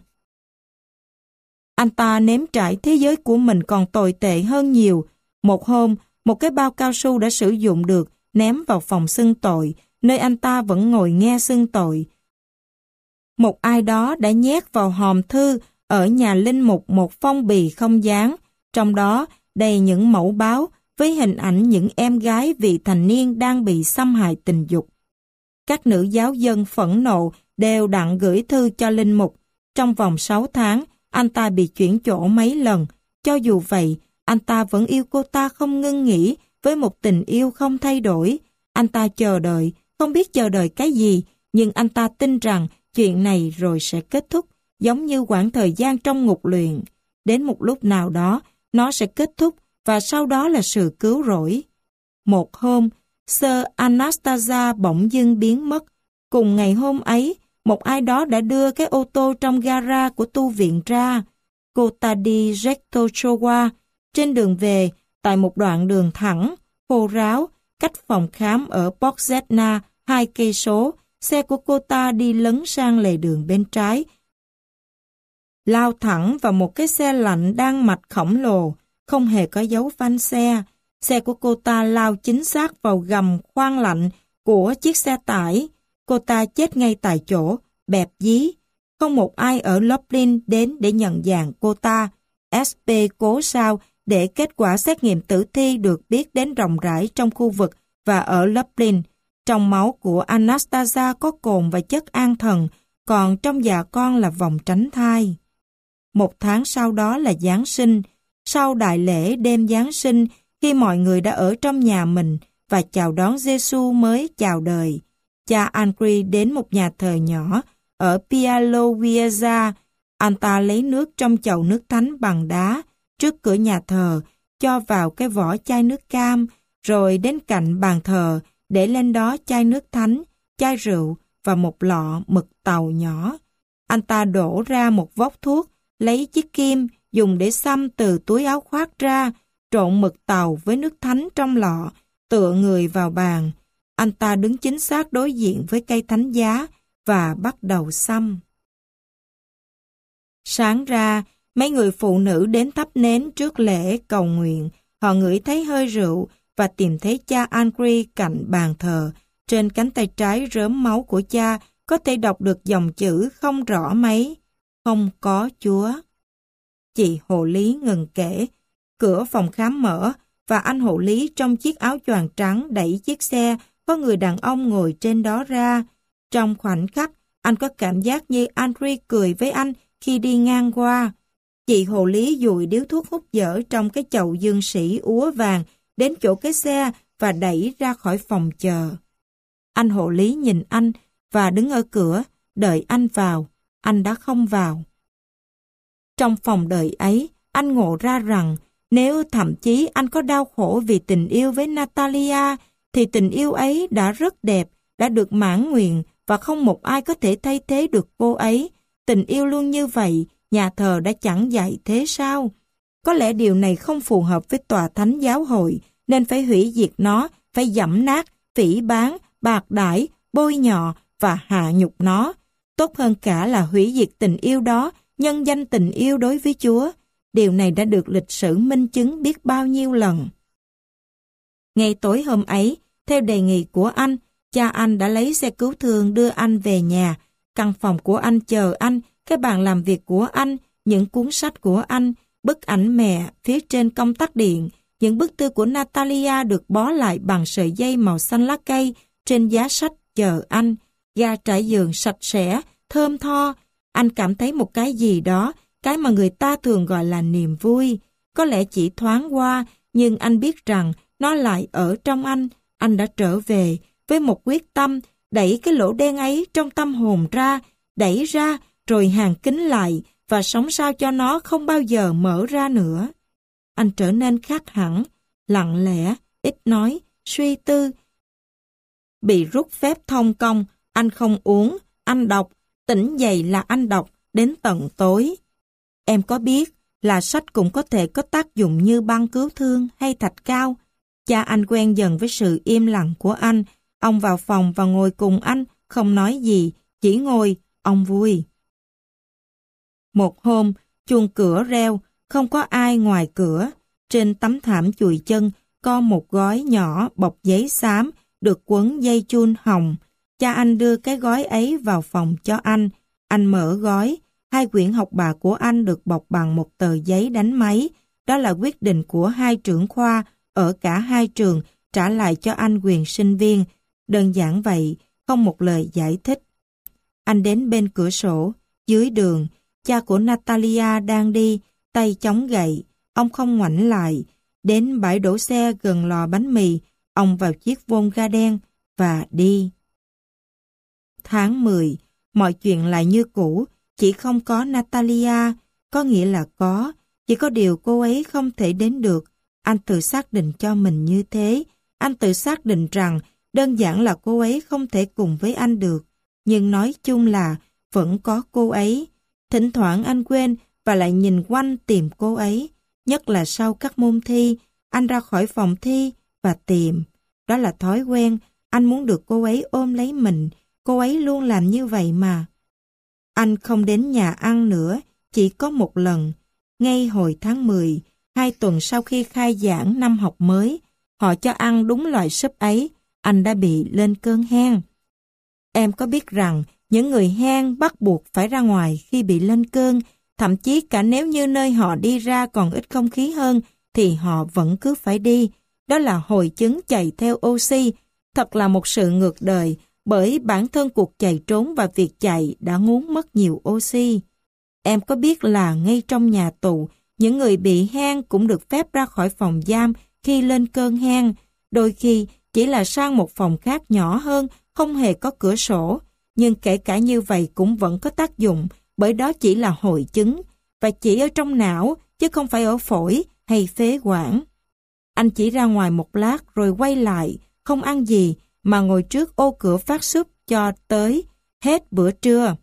Anh ta nếm trải thế giới của mình còn tồi tệ hơn nhiều. Một hôm, một cái bao cao su đã sử dụng được ném vào phòng xưng tội, nơi anh ta vẫn ngồi nghe xưng tội. Một ai đó đã nhét vào hòm thư ở nhà linh mục một phong bì không dán, trong đó đầy những mẫu báo với hình ảnh những em gái vị thành niên đang bị xâm hại tình dục. Các nữ giáo dân phẫn nộ đều đặn gửi thư cho linh mục. Trong vòng sáu tháng, anh ta bị chuyển chỗ mấy lần. Cho dù vậy, anh ta vẫn yêu cô ta không ngưng nghỉ với một tình yêu không thay đổi. Anh ta chờ đợi, không biết chờ đợi cái gì, nhưng anh ta tin rằng chuyện này rồi sẽ kết thúc, giống như quãng thời gian trong ngục luyện. Đến một lúc nào đó, nó sẽ kết thúc và sau đó là sự cứu rỗi. Một hôm, Sir Anastasia bỗng dưng biến mất. Cùng ngày hôm ấy, một ai đó đã đưa cái ô tô trong gara của tu viện ra. Cô ta đi Rektochowa, trên đường về, tại một đoạn đường thẳng, khô ráo, cách phòng khám ở Poczeta hai cây số, xe của cô ta đi lấn sang lề đường bên trái, lao thẳng vào một cái xe lạnh đang mạch khổng lồ, không hề có dấu phanh xe. Xe của cô ta lao chính xác vào gầm khoang lạnh của chiếc xe tải. Cô ta chết ngay tại chỗ, bẹp dí. Không một ai ở Lublin đến để nhận dạng cô ta. ét pê cố sao để kết quả xét nghiệm tử thi được biết đến rộng rãi trong khu vực và ở Lublin. Trong máu của Anastasia có cồn và chất an thần, còn trong dạ con là vòng tránh thai. Một tháng sau đó là Giáng sinh. Sau đại lễ đêm Giáng sinh, khi mọi người đã ở trong nhà mình và chào đón Giêsu mới chào đời, cha Andri đến một nhà thờ nhỏ ở Białowieża. Anh ta lấy nước trong chậu nước thánh bằng đá trước cửa nhà thờ, cho vào cái vỏ chai nước cam, rồi đến cạnh bàn thờ để lên đó chai nước thánh, chai rượu và một lọ mực tàu nhỏ. Anh ta đổ ra một vốc thuốc, lấy chiếc kim dùng để xăm từ túi áo khoác ra, trộn mực tàu với nước thánh trong lọ, tựa người vào bàn. Anh ta đứng chính xác đối diện với cây thánh giá và bắt đầu xăm. Sáng ra, mấy người phụ nữ đến thắp nến trước lễ cầu nguyện. Họ ngửi thấy hơi rượu và tìm thấy cha Andri cạnh bàn thờ. Trên cánh tay trái rớm máu của cha có thể đọc được dòng chữ không rõ mấy: không có Chúa. Chị hộ lý ngừng kể. Cửa phòng khám mở và anh hộ lý trong chiếc áo choàng trắng đẩy chiếc xe có người đàn ông ngồi trên đó ra. Trong khoảnh khắc, anh có cảm giác như Andri cười với anh khi đi ngang qua. Chị hộ lý dùi điếu thuốc hút dở trong cái chậu dương sĩ úa vàng đến chỗ cái xe và đẩy ra khỏi phòng chờ. Anh hộ lý nhìn anh và đứng ở cửa, đợi anh vào. Anh đã không vào. Trong phòng đợi ấy, anh ngộ ra rằng nếu thậm chí anh có đau khổ vì tình yêu với Natalia, thì tình yêu ấy đã rất đẹp, đã được mãn nguyện và không một ai có thể thay thế được cô ấy. Tình yêu luôn như vậy, nhà thờ đã chẳng dạy thế sao? Có lẽ điều này không phù hợp với tòa thánh giáo hội, nên phải hủy diệt nó, phải giẫm nát, phỉ báng, bạc đãi, bôi nhọ và hạ nhục nó. Tốt hơn cả là hủy diệt tình yêu đó, nhân danh tình yêu đối với Chúa. Điều này đã được lịch sử minh chứng biết bao nhiêu lần. Ngay tối hôm ấy, theo đề nghị của anh, cha anh đã lấy xe cứu thương đưa anh về nhà. Căn phòng của anh chờ anh, cái bàn làm việc của anh, những cuốn sách của anh, bức ảnh mẹ phía trên công tắc điện, những bức thư của Natalia được bó lại bằng sợi dây màu xanh lá cây trên giá sách chờ anh. Ga trải giường sạch sẽ, thơm tho. Anh cảm thấy một cái gì đó, cái mà người ta thường gọi là niềm vui. Có lẽ chỉ thoáng qua, nhưng anh biết rằng nó lại ở trong anh. Anh đã trở về với một quyết tâm đẩy cái lỗ đen ấy trong tâm hồn ra, đẩy ra rồi hàn kín lại và sống sao cho nó không bao giờ mở ra nữa. Anh trở nên khác hẳn, lặng lẽ, ít nói, suy tư. Bị rút phép thông công, anh không uống, anh đọc, tỉnh dậy là anh đọc, đến tận tối. Em có biết là sách cũng có thể có tác dụng như băng cứu thương hay thạch cao. Cha anh quen dần với sự im lặng của anh. Ông vào phòng và ngồi cùng anh, không nói gì, chỉ ngồi, ông vui. Một hôm, chuông cửa reo, không có ai ngoài cửa. Trên tấm thảm chùi chân có một gói nhỏ bọc giấy xám được quấn dây chun hồng. Cha anh đưa cái gói ấy vào phòng cho anh. Anh mở gói. Hai quyển học bạ của anh được bọc bằng một tờ giấy đánh máy. Đó là quyết định của hai trưởng khoa ở cả hai trường trả lại cho anh quyền sinh viên. Đơn giản vậy, không một lời giải thích. Anh đến bên cửa sổ. Dưới đường, cha của Natalia đang đi, tay chống gậy. Ông không ngoảnh lại. Đến bãi đổ xe gần lò bánh mì, ông vào chiếc Volga đen và đi. Tháng mười, mọi chuyện lại như cũ, chỉ không có Natalia, có nghĩa là có, chỉ có điều cô ấy không thể đến được. Anh tự xác định cho mình như thế, anh tự xác định rằng đơn giản là cô ấy không thể cùng với anh được, nhưng nói chung là vẫn có cô ấy. Thỉnh thoảng anh quên và lại nhìn quanh tìm cô ấy, nhất là sau các môn thi, anh ra khỏi phòng thi và tìm. Đó là thói quen, anh muốn được cô ấy ôm lấy mình, cô ấy luôn làm như vậy mà. Anh không đến nhà ăn nữa, chỉ có một lần. Ngay hồi tháng mười, hai tuần sau khi khai giảng năm học mới, họ cho ăn đúng loại súp ấy, anh đã bị lên cơn hen. Em có biết rằng những người hen bắt buộc phải ra ngoài khi bị lên cơn, thậm chí cả nếu như nơi họ đi ra còn ít không khí hơn, thì họ vẫn cứ phải đi. Đó là hội chứng chạy theo oxy, thật là một sự ngược đời, bởi bản thân cuộc chạy trốn và việc chạy đã ngốn mất nhiều oxy. Em có biết là ngay trong nhà tù, những người bị hen cũng được phép ra khỏi phòng giam khi lên cơn hen, đôi khi chỉ là sang một phòng khác nhỏ hơn, không hề có cửa sổ. Nhưng kể cả như vậy cũng vẫn có tác dụng, bởi đó chỉ là hội chứng, và chỉ ở trong não, chứ không phải ở phổi hay phế quản. Anh chỉ ra ngoài một lát rồi quay lại, không ăn gì, mà ngồi trước ô cửa phát súp cho tới hết bữa trưa.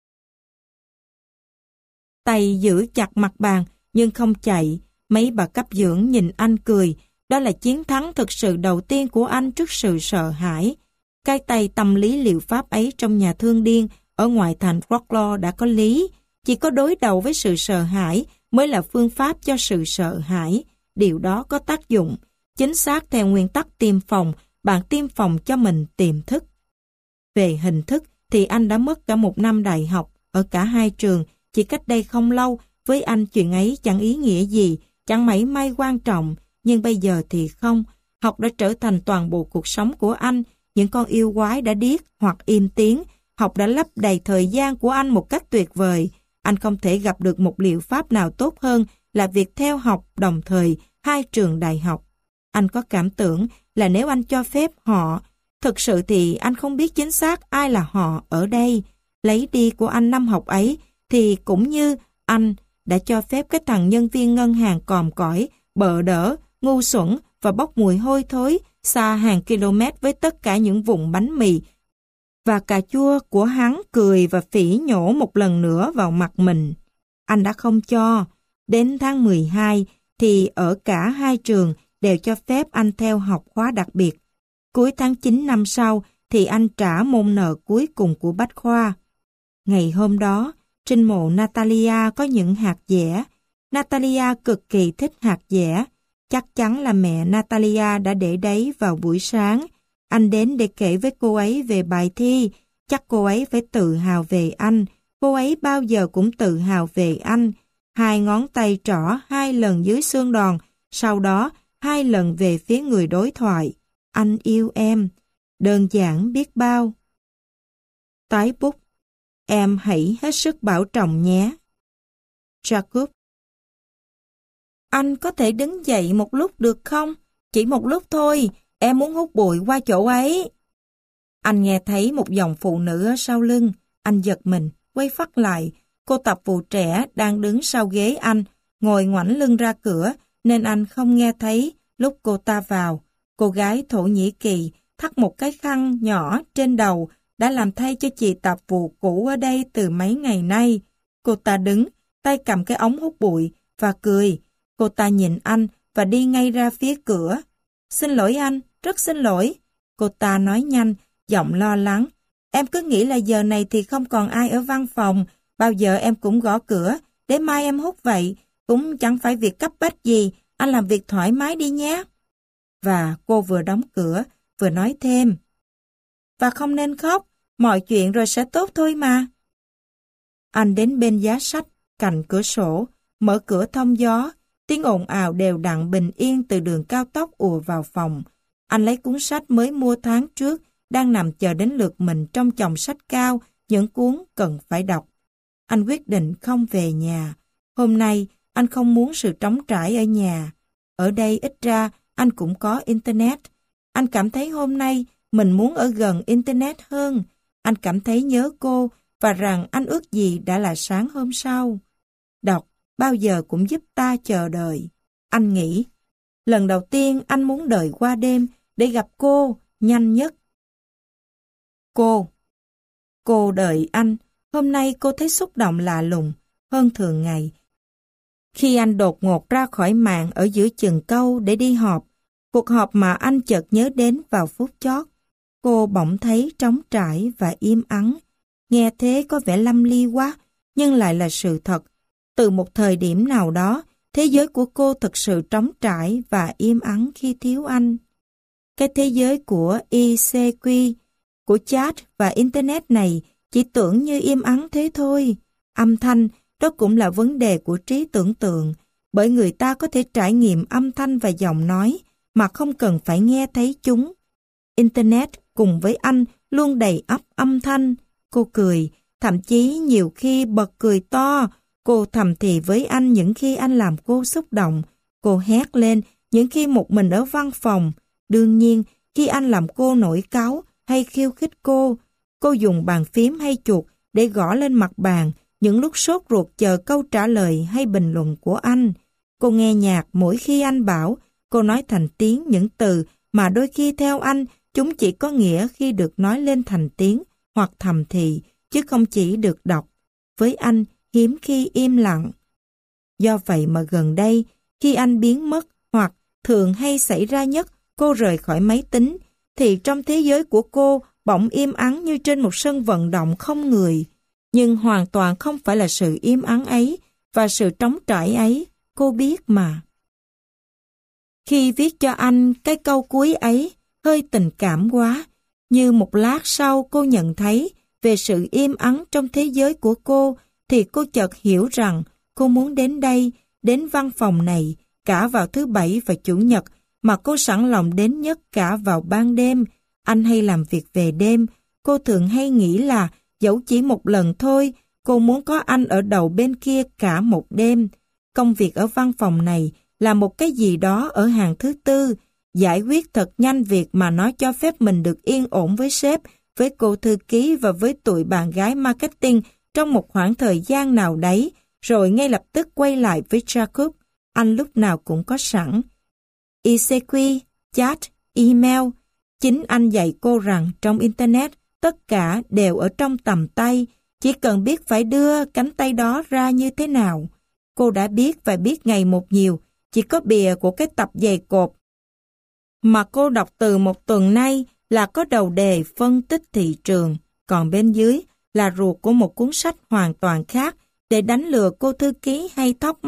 Tay giữ chặt mặt bàn, nhưng không chạy. Mấy bà cấp dưỡng nhìn anh cười. Đó là chiến thắng thực sự đầu tiên của anh trước sự sợ hãi. Cái tay tâm lý liệu pháp ấy trong nhà thương điên ở ngoại thành Wroclaw đã có lý. Chỉ có đối đầu với sự sợ hãi mới là phương pháp cho sự sợ hãi. Điều đó có tác dụng. Chính xác theo nguyên tắc tiêm phòng, bạn tiêm phòng cho mình tiềm thức. Về hình thức thì anh đã mất cả một năm đại học ở cả hai trường. Chỉ cách đây không lâu, với anh chuyện ấy chẳng ý nghĩa gì, chẳng mảy may quan trọng. Nhưng bây giờ thì không. Học đã trở thành toàn bộ cuộc sống của anh. Những con yêu quái đã điếc hoặc im tiếng. Học đã lấp đầy thời gian của anh một cách tuyệt vời. Anh không thể gặp được một liệu pháp nào tốt hơn là việc theo học đồng thời hai trường đại học. Anh có cảm tưởng là nếu anh cho phép họ, thực sự thì anh không biết chính xác ai là họ ở đây. Lấy đi của anh năm học ấy thì cũng như anh đã cho phép cái thằng nhân viên ngân hàng còm cõi, bợ đỡ, ngu xuẩn và bốc mùi hôi thối xa hàng km với tất cả những vụn bánh mì và cà chua của hắn cười và phỉ nhổ một lần nữa vào mặt mình. Anh đã không cho. Đến tháng mười hai thì ở cả hai trường đều cho phép anh theo học khóa đặc biệt. Cuối tháng chín năm sau thì anh trả môn nợ cuối cùng của bách khoa. Ngày hôm đó, trên mộ Natalia có những hạt dẻ. Natalia cực kỳ thích hạt dẻ. Chắc chắn là mẹ Natalia đã để đấy vào buổi sáng. Anh đến để kể với cô ấy về bài thi. Chắc cô ấy phải tự hào về anh. Cô ấy bao giờ cũng tự hào về anh. Hai ngón tay trỏ hai lần dưới xương đòn, sau đó hai lần về phía người đối thoại. Anh yêu em. Đơn giản biết bao. Tái bút. Em hãy hết sức bảo trọng nhé. Jacob. Anh có thể đứng dậy một lúc được không? Chỉ một lúc thôi, em muốn hút bụi qua chỗ ấy. Anh nghe thấy một dòng phụ nữ ở sau lưng. Anh giật mình, quay phắt lại. Cô tập vụ trẻ đang đứng sau ghế anh, ngồi ngoảnh lưng ra cửa, nên anh không nghe thấy lúc cô ta vào. Cô gái Thổ Nhĩ Kỳ thắt một cái khăn nhỏ trên đầu, đã làm thay cho chị tạp vụ cũ ở đây từ mấy ngày nay. Cô ta đứng, tay cầm cái ống hút bụi, và cười. Cô ta nhìn anh và đi ngay ra phía cửa. Xin lỗi anh, rất xin lỗi. Cô ta nói nhanh, giọng lo lắng. Em cứ nghĩ là giờ này thì không còn ai ở văn phòng, bao giờ em cũng gõ cửa, để mai em hút vậy, cũng chẳng phải việc cấp bách gì, anh làm việc thoải mái đi nhé. Và cô vừa đóng cửa, vừa nói thêm. Và không nên khóc, mọi chuyện rồi sẽ tốt thôi mà. Anh đến bên giá sách, cạnh cửa sổ, mở cửa thông gió, tiếng ồn ào đều đặn bình yên từ đường cao tốc ùa vào phòng. Anh lấy cuốn sách mới mua tháng trước, đang nằm chờ đến lượt mình trong chồng sách cao, những cuốn cần phải đọc. Anh quyết định không về nhà. Hôm nay, anh không muốn sự trống trải ở nhà. Ở đây ít ra, anh cũng có Internet. Anh cảm thấy hôm nay, mình muốn ở gần Internet hơn. Anh cảm thấy nhớ cô, và rằng anh ước gì đã là sáng hôm sau. Đọc, bao giờ cũng giúp ta chờ đợi. Anh nghĩ, lần đầu tiên anh muốn đợi qua đêm để gặp cô, nhanh nhất. Cô. Cô đợi anh. Hôm nay cô thấy xúc động lạ lùng, hơn thường ngày. Khi anh đột ngột ra khỏi mạng ở giữa chừng câu để đi họp, cuộc họp mà anh chợt nhớ đến vào phút chót, cô bỗng thấy trống trải và im ắng. Nghe thế có vẻ lâm ly quá, nhưng lại là sự thật. Từ một thời điểm nào đó, thế giới của cô thực sự trống trải và im ắng khi thiếu anh. Cái thế giới của i xê quy, của chat và Internet này chỉ tưởng như im ắng thế thôi. Âm thanh, đó cũng là vấn đề của trí tưởng tượng, bởi người ta có thể trải nghiệm âm thanh và giọng nói mà không cần phải nghe thấy chúng. Internet cùng với anh luôn đầy ắp âm thanh. Cô cười, thậm chí nhiều khi bật cười to. Cô thầm thì với anh những khi anh làm cô xúc động. Cô hét lên những khi một mình ở văn phòng. Đương nhiên, khi anh làm cô nổi cáu hay khiêu khích cô, cô dùng bàn phím hay chuột để gõ lên mặt bàn những lúc sốt ruột chờ câu trả lời hay bình luận của anh. Cô nghe nhạc mỗi khi anh bảo, cô nói thành tiếng những từ mà đôi khi theo anh chúng chỉ có nghĩa khi được nói lên thành tiếng hoặc thầm thì, chứ không chỉ được đọc. Với anh, hiếm khi im lặng. Do vậy mà gần đây, khi anh biến mất hoặc thường hay xảy ra nhất cô rời khỏi máy tính, thì trong thế giới của cô bỗng im ắng như trên một sân vận động không người. Nhưng hoàn toàn không phải là sự im ắng ấy và sự trống trải ấy, cô biết mà. Khi viết cho anh cái câu cuối ấy, hơi tình cảm quá, như một lát sau cô nhận thấy về sự im ắng trong thế giới của cô, thì cô chợt hiểu rằng cô muốn đến đây, đến văn phòng này, cả vào thứ Bảy và Chủ nhật, mà cô sẵn lòng đến nhất cả vào ban đêm. Anh hay làm việc về đêm, cô thường hay nghĩ là dẫu chỉ một lần thôi, cô muốn có anh ở đầu bên kia cả một đêm. Công việc ở văn phòng này là một cái gì đó ở hàng thứ tư, giải quyết thật nhanh việc mà nó cho phép mình được yên ổn với sếp, với cô thư ký và với tụi bạn gái marketing trong một khoảng thời gian nào đấy, rồi ngay lập tức quay lại với Jacob. Anh lúc nào cũng có sẵn. i xê quy, chat, email. Chính anh dạy cô rằng trong Internet, tất cả đều ở trong tầm tay, chỉ cần biết phải đưa cánh tay đó ra như thế nào. Cô đã biết và biết ngày một nhiều, chỉ có bìa của cái tập dày cộp mà cô đọc từ một tuần nay là có đầu đề phân tích thị trường, còn bên dưới là ruột của một cuốn sách hoàn toàn khác để đánh lừa cô thư ký hay thóc mắt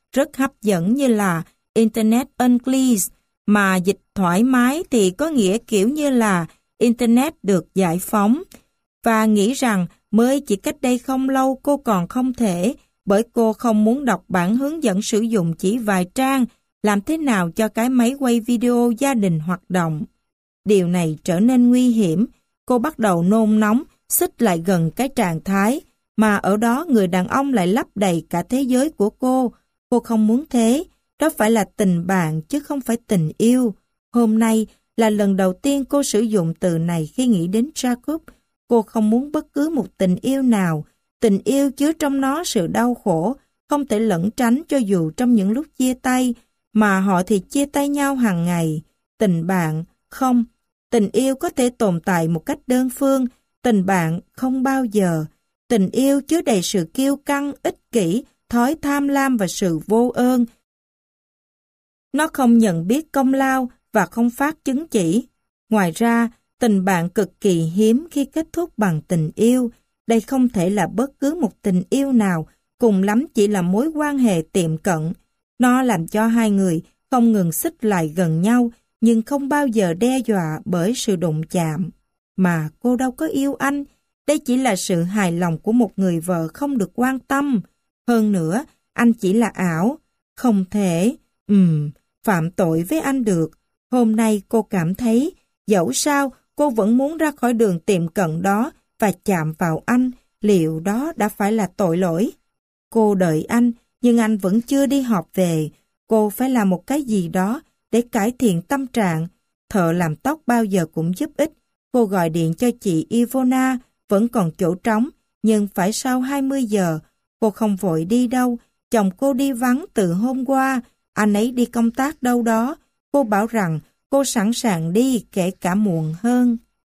rất hấp dẫn như là Internet Unleashed, mà dịch thoải mái thì có nghĩa kiểu như là Internet được giải phóng. Và nghĩ rằng mới chỉ cách đây không lâu cô còn không thể, bởi cô không muốn đọc bản hướng dẫn sử dụng chỉ vài trang, làm thế nào cho cái máy quay video gia đình hoạt động. Điều này trở nên nguy hiểm, cô bắt đầu nôn nóng, xích lại gần cái trạng thái, mà ở đó người đàn ông lại lấp đầy cả thế giới của cô. Cô không muốn thế, đó phải là tình bạn chứ không phải tình yêu. Hôm nay là lần đầu tiên cô sử dụng từ này khi nghĩ đến Jacob. Cô không muốn bất cứ một tình yêu nào. Tình yêu chứa trong nó sự đau khổ, không thể lẩn tránh cho dù trong những lúc chia tay, mà họ thì chia tay nhau hàng ngày. Tình bạn, không. Tình yêu có thể tồn tại một cách đơn phương, tình bạn không bao giờ. Tình yêu chứa đầy sự kiêu căng, ích kỷ, thói tham lam và sự vô ơn. Nó không nhận biết công lao và không phát chứng chỉ. Ngoài ra, tình bạn cực kỳ hiếm khi kết thúc bằng tình yêu. Đây không thể là bất cứ một tình yêu nào, cùng lắm chỉ là mối quan hệ tiệm cận. Nó làm cho hai người không ngừng xích lại gần nhau, nhưng không bao giờ đe dọa bởi sự đụng chạm. Mà cô đâu có yêu anh, đây chỉ là sự hài lòng của một người vợ không được quan tâm. Hơn nữa, anh chỉ là ảo. Không thể, ừm, phạm tội với anh được. Hôm nay cô cảm thấy, dẫu sao, cô vẫn muốn ra khỏi đường tiệm cận đó và chạm vào anh, liệu đó đã phải là tội lỗi? Cô đợi anh, nhưng anh vẫn chưa đi họp về. Cô phải làm một cái gì đó để cải thiện tâm trạng. Thợ làm tóc bao giờ cũng giúp ích. Cô gọi điện cho chị Ivona, vẫn còn chỗ trống, nhưng phải sau hai mươi giờ. Cô không vội đi đâu. Chồng cô đi vắng từ hôm qua, anh ấy đi công tác đâu đó. Cô bảo rằng cô sẵn sàng đi kể cả muộn hơn.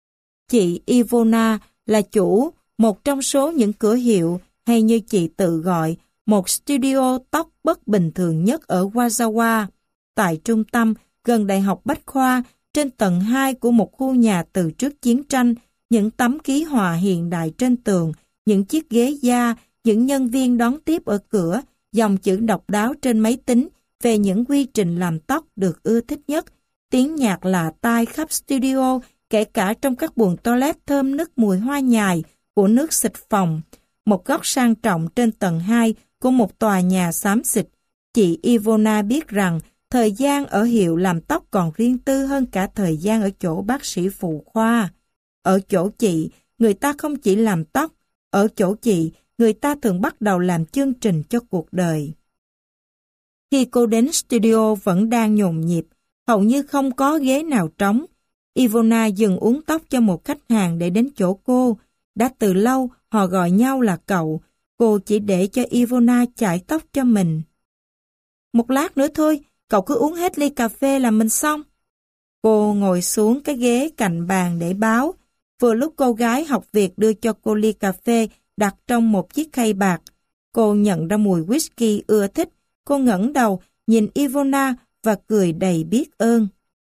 Chị Ivona là chủ một trong số những cửa hiệu, hay như chị tự gọi, một studio tóc bất bình thường nhất ở Wazawa, tại trung tâm, gần Đại học Bách Khoa, trên tầng hai của một khu nhà từ trước chiến tranh, những tấm ký họa hiện đại trên tường, những chiếc ghế da, những nhân viên đón tiếp ở cửa, dòng chữ độc đáo trên máy tính về những quy trình làm tóc được ưa thích nhất. Tiếng nhạc lạ tai khắp studio, kể cả trong các buồng toilet thơm nức mùi hoa nhài của nước xịt phòng. Một góc sang trọng trên tầng hai của một tòa nhà xám xịt. Chị Ivona biết rằng thời gian ở hiệu làm tóc còn riêng tư hơn cả thời gian ở chỗ bác sĩ phụ khoa. Ở chỗ chị, người ta không chỉ làm tóc. Ở chỗ chị, người ta thường bắt đầu làm chương trình cho cuộc đời. Khi cô đến studio vẫn đang nhộn nhịp, hầu như không có ghế nào trống. Ivona dừng uống tóc cho một khách hàng để đến chỗ cô. Đã từ lâu họ gọi nhau là cậu. Cô chỉ để cho Ivona chải tóc cho mình. Một lát nữa thôi, cậu cứ uống hết ly cà phê là mình xong. Cô ngồi xuống cái ghế cạnh bàn để báo. Vừa lúc cô gái học việc đưa cho cô ly cà phê đặt trong một chiếc khay bạc. Cô nhận ra mùi whisky ưa thích. Cô ngẩng đầu, nhìn Ivona và cười đầy biết ơn.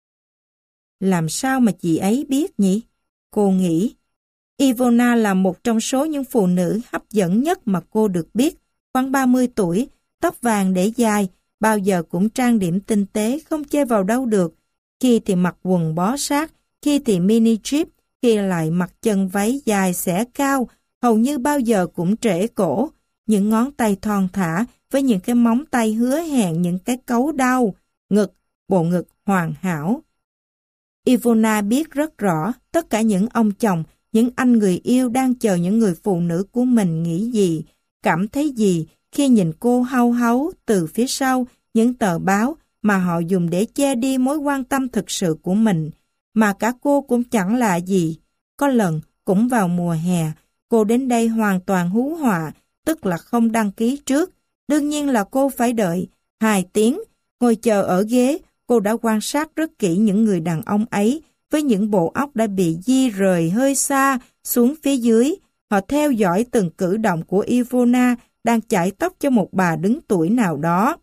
Làm sao mà chị ấy biết nhỉ? Cô nghĩ. Ivona là một trong số những phụ nữ hấp dẫn nhất mà cô được biết. Khoảng ba mươi tuổi, tóc vàng để dài, bao giờ cũng trang điểm tinh tế, không chê vào đâu được. Khi thì mặc quần bó sát, khi thì mini strip, khi lại mặc chân váy dài xẻ cao, hầu như bao giờ cũng trễ cổ. Những ngón tay thon thả với những cái móng tay hứa hẹn những cái cấu đau, ngực, bộ ngực hoàn hảo. Ivona biết rất rõ tất cả những ông chồng, những anh người yêu đang chờ những người phụ nữ của mình nghĩ gì, cảm thấy gì khi nhìn cô hau háu từ phía sau những tờ báo mà họ dùng để che đi mối quan tâm thực sự của mình, mà cả cô cũng chẳng lạ gì. Có lần, cũng vào mùa hè, cô đến đây hoàn toàn hú họa, tức là không đăng ký trước. Đương nhiên là cô phải đợi hai tiếng, ngồi chờ ở ghế. Cô đã quan sát rất kỹ những người đàn ông ấy với những bộ óc đã bị di rời hơi xa xuống phía dưới. Họ theo dõi từng cử động của Ivona đang chải tóc cho một bà đứng tuổi nào đó.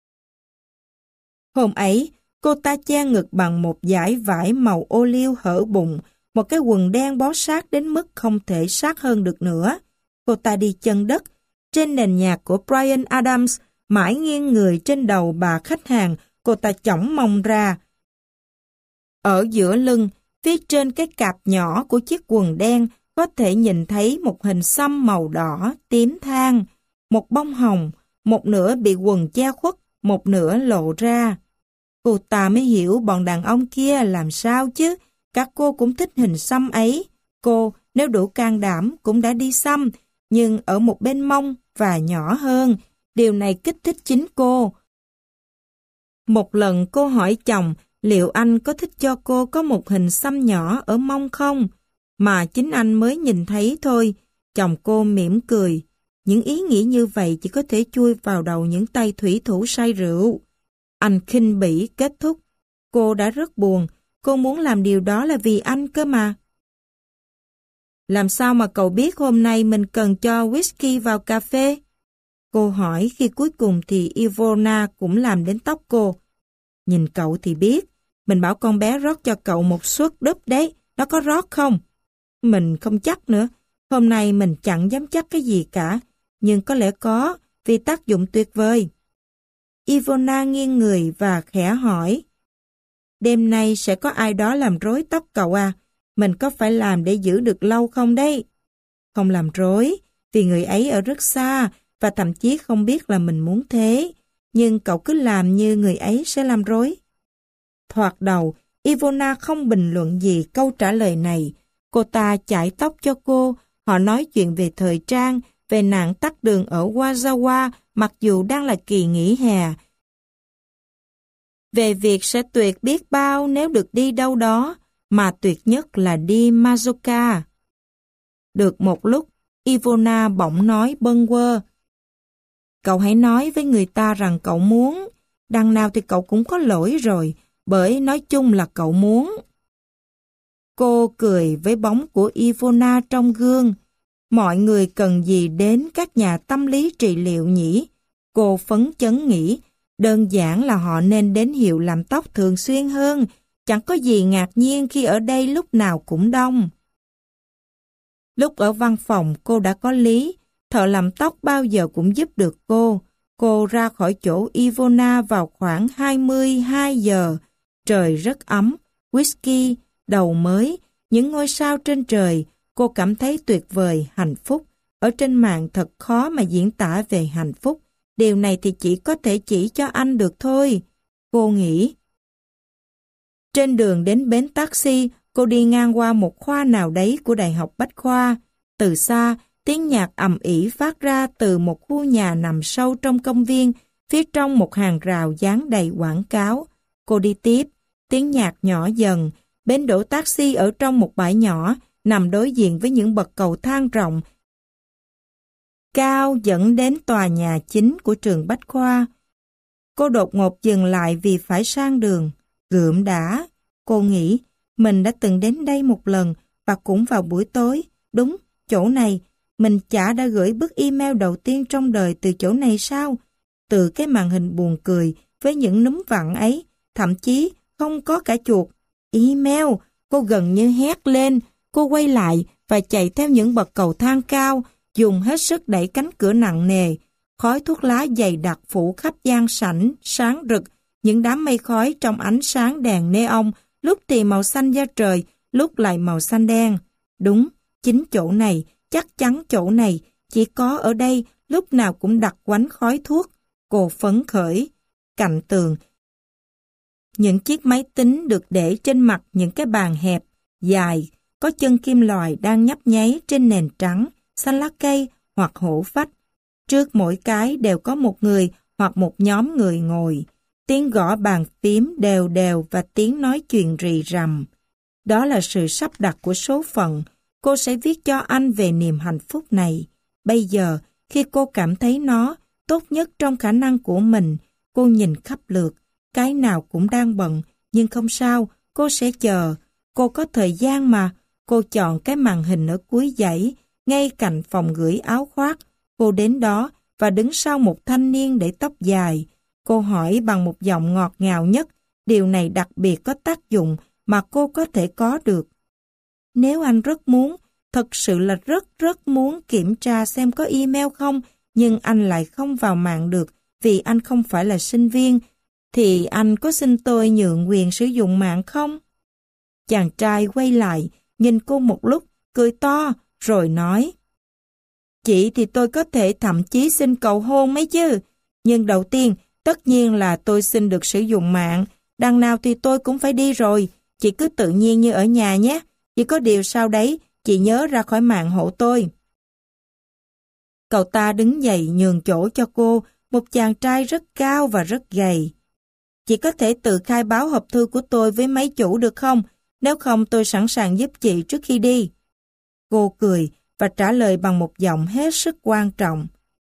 Hôm ấy, cô ta che ngực bằng một dải vải màu ô liu hở bụng, một cái quần đen bó sát đến mức không thể sát hơn được nữa. Cô ta đi chân đất. Trên nền nhạc của Bryan Adams, mãi nghiêng người trên đầu bà khách hàng, cô ta chổng mông ra. Ở giữa lưng, phía trên cái cạp nhỏ của chiếc quần đen có thể nhìn thấy một hình xăm màu đỏ, tím than, một bông hồng, một nửa bị quần che khuất, một nửa lộ ra. Cô ta mới hiểu bọn đàn ông kia làm sao chứ, các cô cũng thích hình xăm ấy. Cô, nếu đủ can đảm, cũng đã đi xăm, nhưng ở một bên mông và nhỏ hơn. Điều này kích thích chính cô. Một lần cô hỏi chồng liệu anh có thích cho cô có một hình xăm nhỏ ở mông không? Mà chính anh mới nhìn thấy thôi. Chồng cô mỉm cười. Những ý nghĩ như vậy chỉ có thể chui vào đầu những tay thủy thủ say rượu. Anh khinh bỉ kết thúc. Cô đã rất buồn. Cô muốn làm điều đó là vì anh cơ mà. Làm sao mà cậu biết hôm nay mình cần cho whisky vào cà phê? Cô hỏi khi cuối cùng thì Ivona cũng làm đến tóc cô. Nhìn cậu thì biết. Mình bảo con bé rót cho cậu một suất đúp đấy. Nó có rót không? Mình không chắc nữa. Hôm nay mình chẳng dám chắc cái gì cả. Nhưng có lẽ có, vì tác dụng tuyệt vời. Ivona nghiêng người và khẽ hỏi. Đêm nay sẽ có ai đó làm rối tóc cậu à? Mình có phải làm để giữ được lâu không đấy? Không làm rối, vì người ấy ở rất xa và thậm chí không biết là mình muốn thế. Nhưng cậu cứ làm như người ấy sẽ làm rối. Thoạt đầu, Ivona không bình luận gì câu trả lời này. Cô ta chải tóc cho cô, họ nói chuyện về thời trang, về nạn tắc đường ở Wazawa mặc dù đang là kỳ nghỉ hè. Về việc sẽ tuyệt biết bao nếu được đi đâu đó, mà tuyệt nhất là đi Mazoka. Được một lúc, Ivona bỗng nói bâng quơ. Cậu hãy nói với người ta rằng cậu muốn, đằng nào thì cậu cũng có lỗi rồi, bởi nói chung là cậu muốn. Cô cười với bóng của Ivona trong gương. Mọi người cần gì đến các nhà tâm lý trị liệu nhỉ? Cô phấn chấn nghĩ, đơn giản là họ nên đến hiệu làm tóc thường xuyên hơn. Chẳng có gì ngạc nhiên khi ở đây lúc nào cũng đông. Lúc ở văn phòng cô đã có lý, thợ làm tóc bao giờ cũng giúp được cô. Cô ra khỏi chỗ Ivona vào khoảng hai mươi hai giờ. Trời rất ấm, whisky, đầu mới, những ngôi sao trên trời. Cô cảm thấy tuyệt vời, hạnh phúc. Ở trên mạng thật khó mà diễn tả về hạnh phúc. Điều này thì chỉ có thể chỉ cho anh được thôi. Cô nghĩ. Trên đường đến bến taxi, cô đi ngang qua một khoa nào đấy của Đại học Bách Khoa. Từ xa, tiếng nhạc ầm ĩ phát ra từ một khu nhà nằm sâu trong công viên, phía trong một hàng rào dán đầy quảng cáo. Cô đi tiếp, tiếng nhạc nhỏ dần, bến đỗ taxi ở trong một bãi nhỏ, nằm đối diện với những bậc cầu thang rộng, cao dẫn đến tòa nhà chính của trường Bách Khoa. Cô đột ngột dừng lại vì phải sang đường. Gượm đã. Cô nghĩ, mình đã từng đến đây một lần và cũng vào buổi tối. Đúng, chỗ này. Mình chả đã gửi bức email đầu tiên trong đời từ chỗ này sao? Từ cái màn hình buồn cười với những núm vặn ấy, thậm chí không có cả chuột. Email! Cô gần như hét lên. Cô quay lại và chạy theo những bậc cầu thang cao, dùng hết sức đẩy cánh cửa nặng nề. Khói thuốc lá dày đặc phủ khắp gian sảnh, sáng rực, những đám mây khói trong ánh sáng đèn neon, lúc thì màu xanh da trời, lúc lại màu xanh đen. Đúng, chính chỗ này, chắc chắn chỗ này, chỉ có ở đây, lúc nào cũng đặc quánh khói thuốc. Cô phấn khởi. Cạnh tường, những chiếc máy tính được để trên mặt những cái bàn hẹp, dài, có chân kim loại đang nhấp nháy trên nền trắng, xanh lá cây hoặc hổ phách. Trước mỗi cái đều có một người hoặc một nhóm người ngồi. Tiếng gõ bàn phím đều đều và tiếng nói chuyện rì rầm. Đó là sự sắp đặt của số phận. Cô sẽ viết cho anh về niềm hạnh phúc này. Bây giờ, khi cô cảm thấy nó tốt nhất trong khả năng của mình, cô nhìn khắp lượt. Cái nào cũng đang bận, nhưng không sao, cô sẽ chờ. Cô có thời gian mà. Cô chọn cái màn hình ở cuối dãy, ngay cạnh phòng gửi áo khoác. Cô đến đó và đứng sau một thanh niên để tóc dài. Cô hỏi bằng một giọng ngọt ngào nhất, điều này đặc biệt có tác dụng mà cô có thể có được. Nếu anh rất muốn, thật sự là rất rất muốn kiểm tra xem có email không, nhưng anh lại không vào mạng được vì anh không phải là sinh viên, thì anh có xin tôi nhượng quyền sử dụng mạng không? Chàng trai quay lại, nhìn cô một lúc, cười to, rồi nói: Chị thì tôi có thể thậm chí xin cầu hôn mấy chứ. Nhưng đầu tiên, tất nhiên là tôi xin được sử dụng mạng. Đằng nào thì tôi cũng phải đi rồi. Chị cứ tự nhiên như ở nhà nhé. Chỉ có điều sau đấy, chị nhớ ra khỏi mạng hộ tôi. Cậu ta đứng dậy nhường chỗ cho cô, một chàng trai rất cao và rất gầy. Chị có thể tự khai báo hộp thư của tôi với máy chủ được không? Nếu không tôi sẵn sàng giúp chị trước khi đi. Cô cười và trả lời bằng một giọng hết sức quan trọng.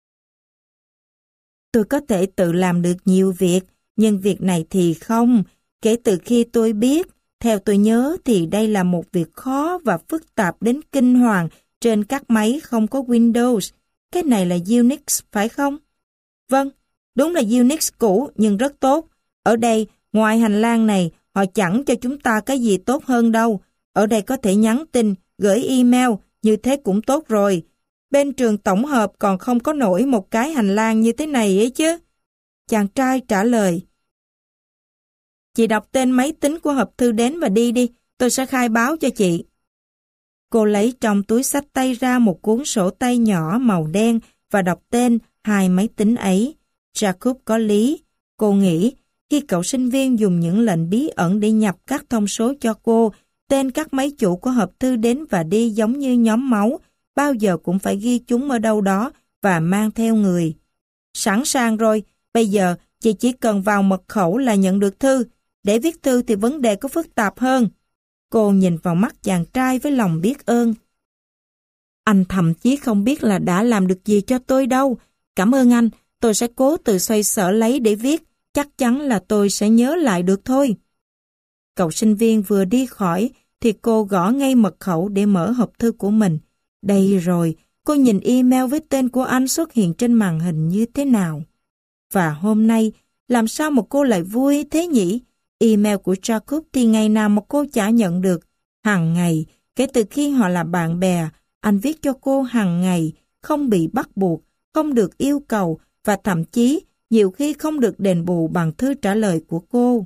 Tôi có thể tự làm được nhiều việc, nhưng việc này thì không. Kể từ khi tôi biết, theo tôi nhớ thì đây là một việc khó và phức tạp đến kinh hoàng trên các máy không có Windows. Cái này là Unix, phải không? Vâng, đúng là Unix cũ nhưng rất tốt. Ở đây, ngoài hành lang này, họ chẳng cho chúng ta cái gì tốt hơn đâu. Ở đây có thể nhắn tin, gửi email, như thế cũng tốt rồi. Bên trường tổng hợp còn không có nổi một cái hành lang như thế này ấy chứ. Chàng trai trả lời: Chị đọc tên máy tính của hộp thư đến và đi đi, tôi sẽ khai báo cho chị. Cô lấy trong túi xách tay ra một cuốn sổ tay nhỏ màu đen và đọc tên hai máy tính ấy. Jacob có lý. Cô nghĩ, khi cậu sinh viên dùng những lệnh bí ẩn để nhập các thông số cho cô, tên các máy chủ của hộp thư đến và đi giống như nhóm máu, bao giờ cũng phải ghi chúng ở đâu đó và mang theo người. Sẵn sàng rồi, bây giờ chị chỉ cần vào mật khẩu là nhận được thư. Để viết thư thì vấn đề có phức tạp hơn. Cô nhìn vào mắt chàng trai với lòng biết ơn. Anh thậm chí không biết là đã làm được gì cho tôi đâu. Cảm ơn anh, tôi sẽ cố tự xoay sở lấy để viết. Chắc chắn là tôi sẽ nhớ lại được thôi. Cậu sinh viên vừa đi khỏi thì cô gõ ngay mật khẩu để mở hộp thư của mình. Đây rồi, cô nhìn email với tên của anh xuất hiện trên màn hình như thế nào. Và hôm nay, làm sao mà cô lại vui thế nhỉ? Email của Jacob thì ngày nào mà cô chả nhận được. Hằng ngày, kể từ khi họ là bạn bè, anh viết cho cô hằng ngày, không bị bắt buộc, không được yêu cầu và thậm chí nhiều khi không được đền bù bằng thư trả lời của cô.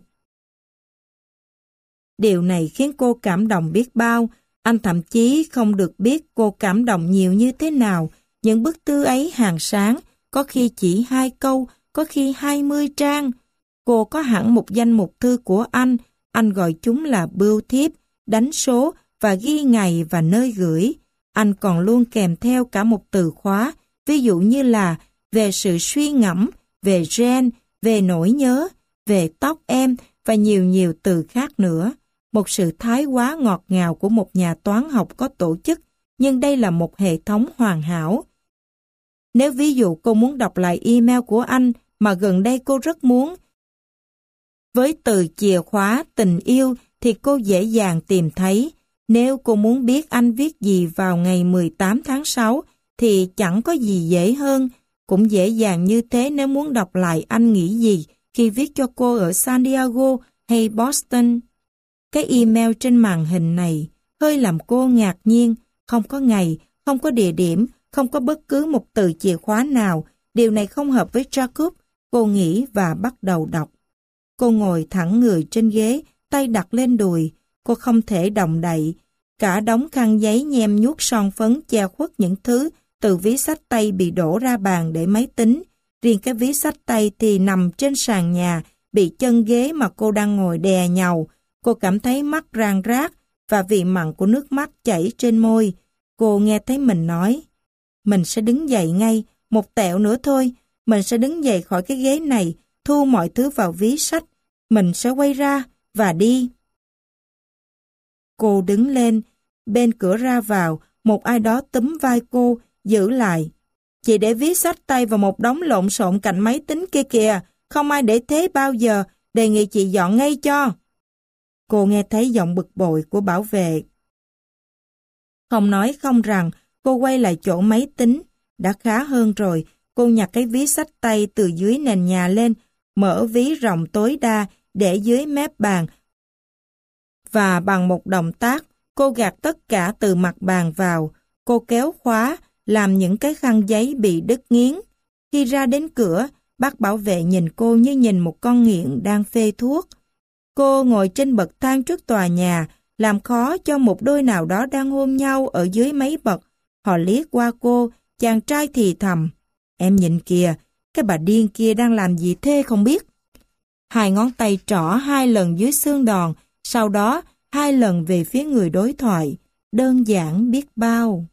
Điều này khiến cô cảm động biết bao. Anh thậm chí không được biết cô cảm động nhiều như thế nào. Những bức thư ấy hàng sáng, có khi chỉ hai câu, có khi hai mươi trang. Cô có hẳn một danh mục thư của anh, anh gọi chúng là bưu thiếp, đánh số và ghi ngày và nơi gửi. Anh còn luôn kèm theo cả một từ khóa, ví dụ như là về sự suy ngẫm, về gen, về nỗi nhớ, về tóc em và nhiều nhiều từ khác nữa. Một sự thái quá ngọt ngào của một nhà toán học có tổ chức, nhưng đây là một hệ thống hoàn hảo. Nếu ví dụ cô muốn đọc lại email của anh mà gần đây cô rất muốn, với từ chìa khóa tình yêu thì cô dễ dàng tìm thấy. Nếu cô muốn biết anh viết gì vào ngày mười tám tháng sáu thì chẳng có gì dễ hơn. Cũng dễ dàng như thế nếu muốn đọc lại anh nghĩ gì khi viết cho cô ở San Diego hay Boston. Cái email trên màn hình này hơi làm cô ngạc nhiên. Không có ngày, không có địa điểm, không có bất cứ một từ chìa khóa nào. Điều này không hợp với Jacob. Cô nghĩ và bắt đầu đọc. Cô ngồi thẳng người trên ghế, tay đặt lên đùi. Cô không thể động đậy. Cả đống khăn giấy nhem nhuốc son phấn che khuất những thứ từ ví xách tay bị đổ ra bàn để máy tính. Riêng cái ví xách tay thì nằm trên sàn nhà, bị chân ghế mà cô đang ngồi đè nhàu. Cô cảm thấy mắt rang rát và vị mặn của nước mắt chảy trên môi. Cô nghe thấy mình nói, mình sẽ đứng dậy ngay, một tẹo nữa thôi. Mình sẽ đứng dậy khỏi cái ghế này, thu mọi thứ vào ví sách. Mình sẽ quay ra và đi. Cô đứng lên, bên cửa ra vào, một ai đó túm vai cô, giữ lại. Chị để ví sách tay vào một đống lộn xộn cạnh máy tính kia kìa, không ai để thế bao giờ, đề nghị chị dọn ngay cho. Cô nghe thấy giọng bực bội của bảo vệ. Không nói không rằng, cô quay lại chỗ máy tính. Đã khá hơn rồi, cô nhặt cái ví sách tay từ dưới nền nhà lên, mở ví rộng tối đa để dưới mép bàn. Và bằng một động tác, cô gạt tất cả từ mặt bàn vào. Cô kéo khóa, làm những cái khăn giấy bị đứt nghiến. Khi ra đến cửa, Bác bảo vệ nhìn cô như nhìn một con nghiện đang phê thuốc. Cô ngồi trên bậc thang trước tòa nhà, làm khó cho một đôi nào đó đang hôn nhau ở dưới mấy bậc. Họ liếc qua cô, chàng trai thì thầm. Em nhìn kìa, cái bà điên kia đang làm gì thế không biết. Hai ngón tay trỏ hai lần dưới xương đòn, sau đó hai lần về phía người đối thoại. Đơn giản biết bao.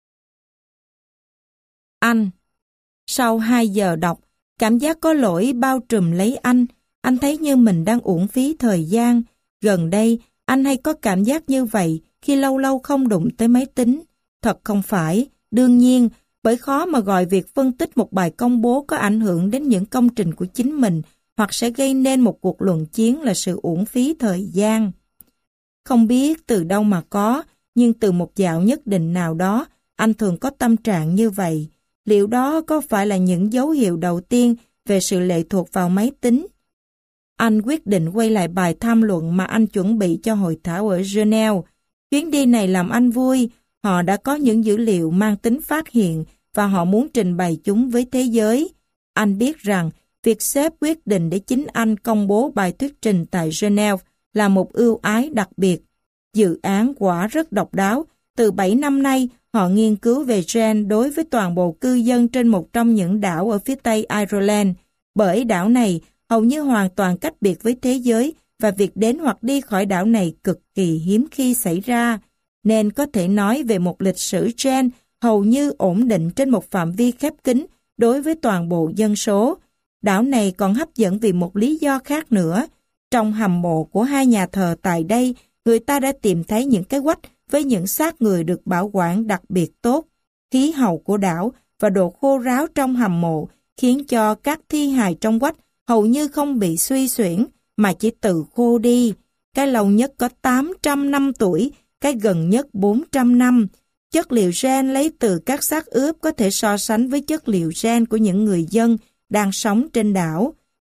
Anh. Sau hai giờ đọc, cảm giác có lỗi bao trùm lấy anh. Anh thấy như mình đang uổng phí thời gian. Gần đây, anh hay có cảm giác như vậy khi lâu lâu không đụng tới máy tính. Thật không phải, đương nhiên, bởi khó mà gọi việc phân tích một bài công bố có ảnh hưởng đến những công trình của chính mình hoặc sẽ gây nên một cuộc luận chiến là sự uổng phí thời gian. Không biết từ đâu mà có, nhưng từ một dạo nhất định nào đó, anh thường có tâm trạng như vậy. Liệu đó có phải là những dấu hiệu đầu tiên về sự lệ thuộc vào máy tính? Anh quyết định quay lại bài tham luận mà anh chuẩn bị cho hội thảo ở Geneva. Chuyến đi này làm anh vui, họ đã có những dữ liệu mang tính phát hiện và họ muốn trình bày chúng với thế giới. Anh biết rằng việc sếp quyết định để chính anh công bố bài thuyết trình tại Geneva là một ưu ái đặc biệt. Dự án quả rất độc đáo. Từ bảy năm nay, họ nghiên cứu về gen đối với toàn bộ cư dân trên một trong những đảo ở phía tây Ireland. Bởi đảo này hầu như hoàn toàn cách biệt với thế giới và việc đến hoặc đi khỏi đảo này cực kỳ hiếm khi xảy ra. Nên có thể nói về một lịch sử gen hầu như ổn định trên một phạm vi khép kín đối với toàn bộ dân số. Đảo này còn hấp dẫn vì một lý do khác nữa. Trong hầm mộ của hai nhà thờ tại đây, người ta đã tìm thấy những cái quách với những xác người được bảo quản đặc biệt tốt. Khí hậu của đảo và độ khô ráo trong hầm mộ khiến cho các thi hài trong quách hầu như không bị suy xuyển mà chỉ tự khô đi. Cái lâu nhất có tám trăm năm tuổi, cái gần nhất bốn trăm năm. Chất liệu gen lấy từ các xác ướp có thể so sánh với chất liệu gen của những người dân đang sống trên đảo.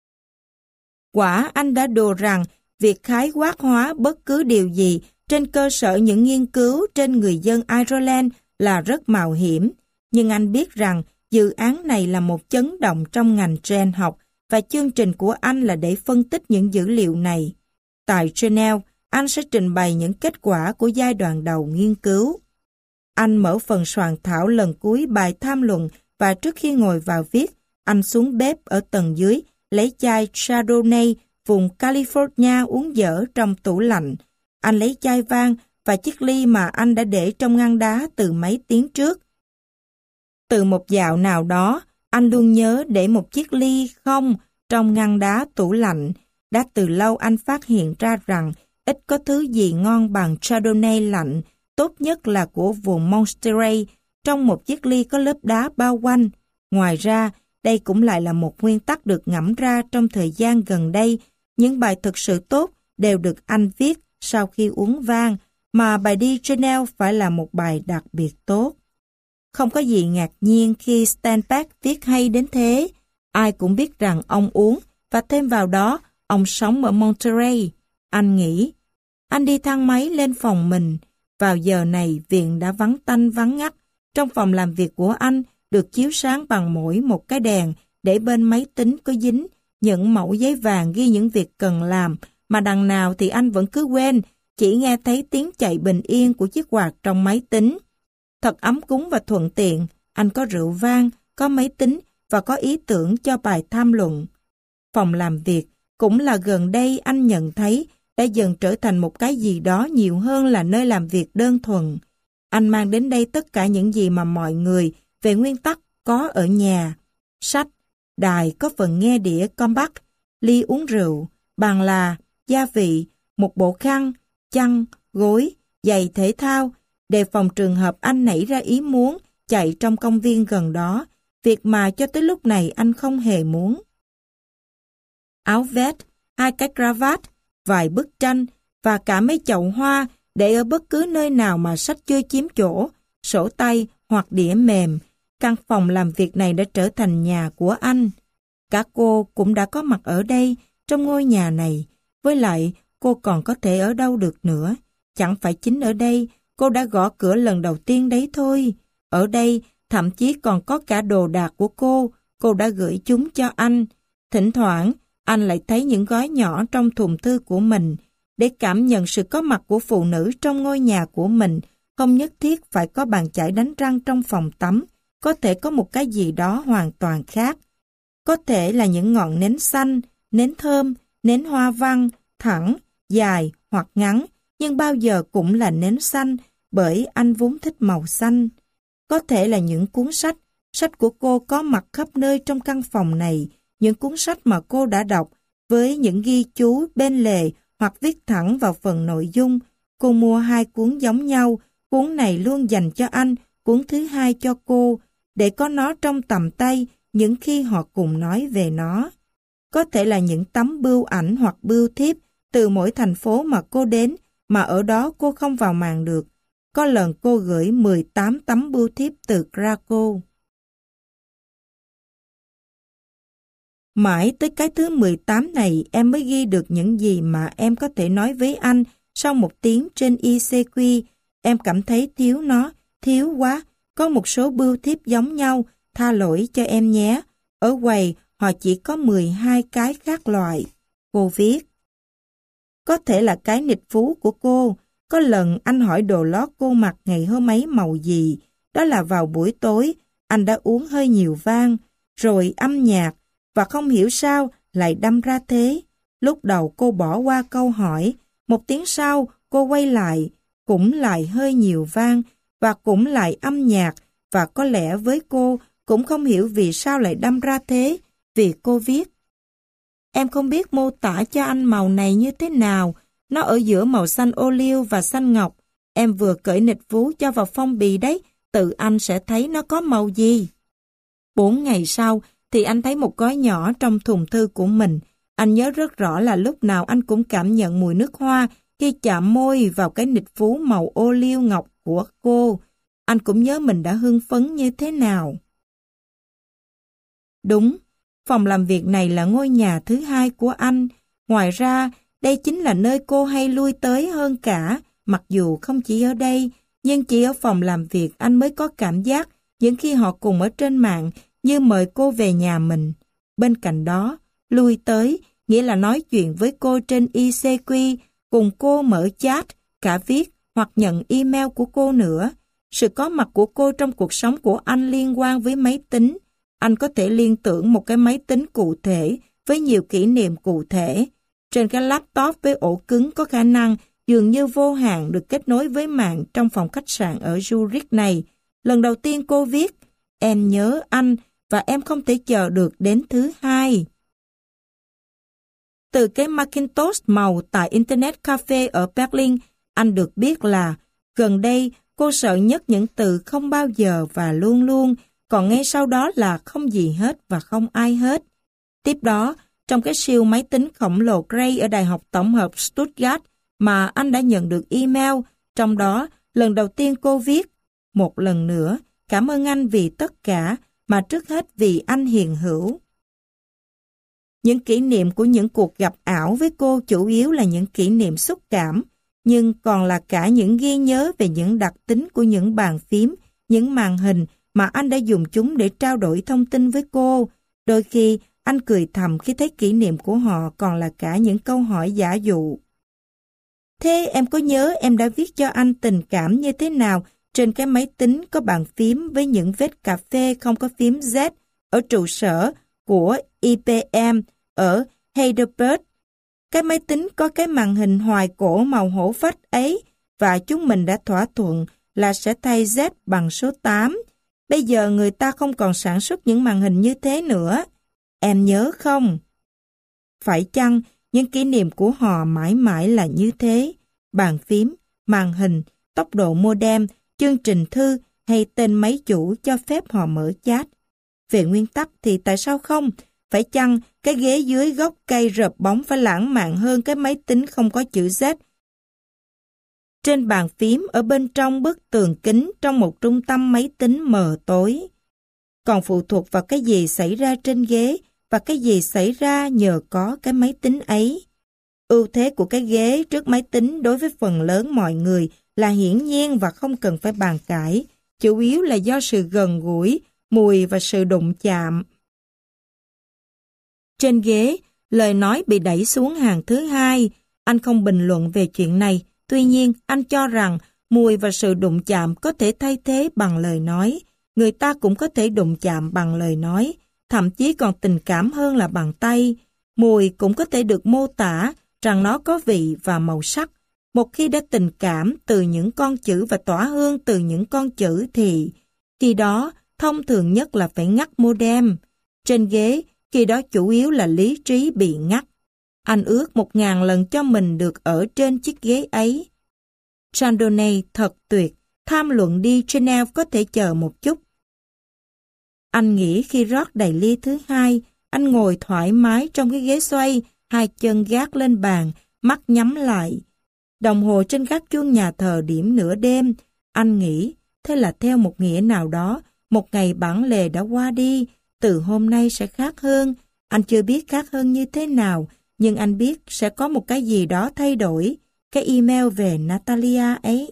Quả anh đã đùa rằng việc khái quát hóa bất cứ điều gì trên cơ sở những nghiên cứu trên người dân Ireland là rất mạo hiểm. Nhưng anh biết rằng dự án này là một chấn động trong ngành gen học và chương trình của anh là để phân tích những dữ liệu này. Tại Geneva, anh sẽ trình bày những kết quả của giai đoạn đầu nghiên cứu. Anh mở phần soạn thảo lần cuối bài tham luận và trước khi ngồi vào viết, anh xuống bếp ở tầng dưới lấy chai Chardonnay vùng California uống dở trong tủ lạnh. Anh lấy chai vang và chiếc ly mà anh đã để trong ngăn đá từ mấy tiếng trước. Từ một dạo nào đó, anh luôn nhớ để một chiếc ly không trong ngăn đá tủ lạnh. Đã từ lâu anh phát hiện ra rằng ít có thứ gì ngon bằng Chardonnay lạnh, tốt nhất là của vùng Monterey, trong một chiếc ly có lớp đá bao quanh. Ngoài ra, đây cũng lại là một nguyên tắc được ngẫm ra trong thời gian gần đây. Những bài thực sự tốt đều được anh viết sau khi uống vang, mà bài đi Geneva phải là một bài đặc biệt tốt. Không có gì ngạc nhiên khi Steinbeck viết hay đến thế. Ai cũng biết rằng ông uống, và thêm vào đó, ông sống ở Monterey. Anh nghĩ, anh đi thang máy lên phòng mình. Vào giờ này, viện đã vắng tanh vắng ngắt. Trong phòng làm việc của anh được chiếu sáng bằng mỗi một cái đèn để bên máy tính có dính những mẩu giấy vàng ghi những việc cần làm, mà đằng nào thì anh vẫn cứ quên, chỉ nghe thấy tiếng chạy bình yên của chiếc quạt trong máy tính. Thật ấm cúng và thuận tiện, anh có rượu vang, có máy tính và có ý tưởng cho bài tham luận. Phòng làm việc cũng là gần đây anh nhận thấy đã dần trở thành một cái gì đó nhiều hơn là nơi làm việc đơn thuần. Anh mang đến đây tất cả những gì mà mọi người về nguyên tắc có ở nhà. Sách, đài có phần nghe đĩa compact, ly uống rượu, bàn là, gia vị, một bộ khăn, chăn, gối, giày thể thao, đề phòng trường hợp anh nảy ra ý muốn chạy trong công viên gần đó, việc mà cho tới lúc này anh không hề muốn. Áo vest, hai cái cravat, vài bức tranh và cả mấy chậu hoa để ở bất cứ nơi nào mà sách chưa chiếm chỗ, sổ tay hoặc đĩa mềm. Căn phòng làm việc này đã trở thành nhà của anh. Cả cô cũng đã có mặt ở đây, trong ngôi nhà này. Với lại, cô còn có thể ở đâu được nữa. Chẳng phải chính ở đây, cô đã gõ cửa lần đầu tiên đấy thôi. Ở đây, thậm chí còn có cả đồ đạc của cô, cô đã gửi chúng cho anh. Thỉnh thoảng, anh lại thấy những gói nhỏ trong thùng thư của mình. Để cảm nhận sự có mặt của phụ nữ trong ngôi nhà của mình, không nhất thiết phải có bàn chải đánh răng trong phòng tắm, có thể có một cái gì đó hoàn toàn khác. Có thể là những ngọn nến xanh, nến thơm, nến hoa văn, thẳng, dài hoặc ngắn, nhưng bao giờ cũng là nến xanh, bởi anh vốn thích màu xanh. Có thể là những cuốn sách, sách của cô có mặt khắp nơi trong căn phòng này, những cuốn sách mà cô đã đọc, với những ghi chú bên lề hoặc viết thẳng vào phần nội dung. Cô mua hai cuốn giống nhau, cuốn này luôn dành cho anh, cuốn thứ hai cho cô, để có nó trong tầm tay những khi họ cùng nói về nó. Có thể là những tấm bưu ảnh hoặc bưu thiếp từ mỗi thành phố mà cô đến, mà ở đó cô không vào màn được. Có lần cô gửi mười tám tấm bưu thiếp từ Krakow. Mãi tới cái thứ mười tám này em mới ghi được những gì mà em có thể nói với anh sau một tiếng trên i xê quy. Em cảm thấy thiếu nó, thiếu quá. Có một số bưu thiếp giống nhau, tha lỗi cho em nhé. Ở quầy họ chỉ có mười hai cái khác loại. Cô viết. Có thể là cái nịch phú của cô. Có lần anh hỏi đồ lót cô mặc ngày hôm ấy màu gì. Đó là vào buổi tối, anh đã uống hơi nhiều vang. Rồi âm nhạc, và không hiểu sao lại đâm ra thế. Lúc đầu cô bỏ qua câu hỏi. Một tiếng sau cô quay lại, cũng lại hơi nhiều vang, và cũng lại âm nhạc. Và có lẽ với cô cũng không hiểu vì sao lại đâm ra thế. Vì cô viết. Em không biết mô tả cho anh màu này như thế nào. Nó ở giữa màu xanh ô liu và xanh ngọc. Em vừa cởi nịch vú cho vào phong bì đấy. Tự anh sẽ thấy nó có màu gì. Bốn ngày sau thì anh thấy một gói nhỏ trong thùng thư của mình. Anh nhớ rất rõ là lúc nào anh cũng cảm nhận mùi nước hoa khi chạm môi vào cái nịch vú màu ô liu ngọc của cô. Anh cũng nhớ mình đã hưng phấn như thế nào. Đúng, phòng làm việc này là ngôi nhà thứ hai của anh. Ngoài ra, đây chính là nơi cô hay lui tới hơn cả, mặc dù không chỉ ở đây, nhưng chỉ ở phòng làm việc anh mới có cảm giác những khi họ cùng ở trên mạng như mời cô về nhà mình. Bên cạnh đó, lui tới nghĩa là nói chuyện với cô trên i xê quy, cùng cô mở chat, cả viết hoặc nhận email của cô nữa. Sự có mặt của cô trong cuộc sống của anh liên quan với máy tính. Anh có thể liên tưởng một cái máy tính cụ thể với nhiều kỷ niệm cụ thể. Trên cái laptop với ổ cứng có khả năng dường như vô hạn được kết nối với mạng trong phòng khách sạn ở Zurich này. Lần đầu tiên cô viết, em nhớ anh và em không thể chờ được đến thứ hai. Từ cái Macintosh màu tại Internet Cafe ở Berlin, anh được biết là gần đây cô sợ nhất những từ không bao giờ và luôn luôn, còn ngay sau đó là không gì hết và không ai hết. Tiếp đó, trong cái siêu máy tính khổng lồ Cray ở Đại học Tổng hợp Stuttgart mà anh đã nhận được email, trong đó lần đầu tiên cô viết, một lần nữa, cảm ơn anh vì tất cả, mà trước hết vì anh hiền hữu. Những kỷ niệm của những cuộc gặp ảo với cô chủ yếu là những kỷ niệm xúc cảm, nhưng còn là cả những ghi nhớ về những đặc tính của những bàn phím, những màn hình mà anh đã dùng chúng để trao đổi thông tin với cô. Đôi khi, anh cười thầm khi thấy kỷ niệm của họ còn là cả những câu hỏi giả dụ. Thế em có nhớ em đã viết cho anh tình cảm như thế nào trên cái máy tính có bàn phím với những vết cà phê không có phím Z ở trụ sở của i bê em ở Heidelberg? Cái máy tính có cái màn hình hoài cổ màu hổ phách ấy, và chúng mình đã thỏa thuận là sẽ thay Z bằng số tám. Bây giờ người ta không còn sản xuất những màn hình như thế nữa. Em nhớ không? Phải chăng những kỷ niệm của họ mãi mãi là như thế? Bàn phím, màn hình, tốc độ modem, chương trình thư hay tên máy chủ cho phép họ mở chat. Về nguyên tắc thì tại sao không? Phải chăng cái ghế dưới gốc cây rợp bóng phải lãng mạn hơn cái máy tính không có chữ Z? Trên bàn phím ở bên trong bức tường kính trong một trung tâm máy tính mờ tối. Còn phụ thuộc vào cái gì xảy ra trên ghế và cái gì xảy ra nhờ có cái máy tính ấy. Ưu thế của cái ghế trước máy tính đối với phần lớn mọi người là hiển nhiên và không cần phải bàn cãi, chủ yếu là do sự gần gũi, mùi và sự đụng chạm. Trên ghế, lời nói bị đẩy xuống hàng thứ hai. Anh không bình luận về chuyện này, tuy nhiên anh cho rằng mùi và sự đụng chạm có thể thay thế bằng lời nói. Người ta cũng có thể đụng chạm bằng lời nói, thậm chí còn tình cảm hơn là bằng tay. Mùi cũng có thể được mô tả rằng nó có vị và màu sắc. Một khi đã tình cảm từ những con chữ và tỏa hương từ những con chữ thì khi đó thông thường nhất là phải ngắt modem. Trên ghế, khi đó chủ yếu là lý trí bị ngắt. Anh ước một ngàn lần cho mình được ở trên chiếc ghế ấy. Chandonnay thật tuyệt, tham luận đi Geneva có thể chờ một chút. Anh nghĩ khi rót đầy ly thứ hai, anh ngồi thoải mái trong cái ghế xoay, hai chân gác lên bàn, mắt nhắm lại. Đồng hồ trên gác chuông nhà thờ điểm nửa đêm. Anh nghĩ, thế là theo một nghĩa nào đó, một ngày bản lề đã qua đi, từ hôm nay sẽ khác hơn. Anh chưa biết khác hơn như thế nào, nhưng anh biết sẽ có một cái gì đó thay đổi, cái email về Natalia ấy.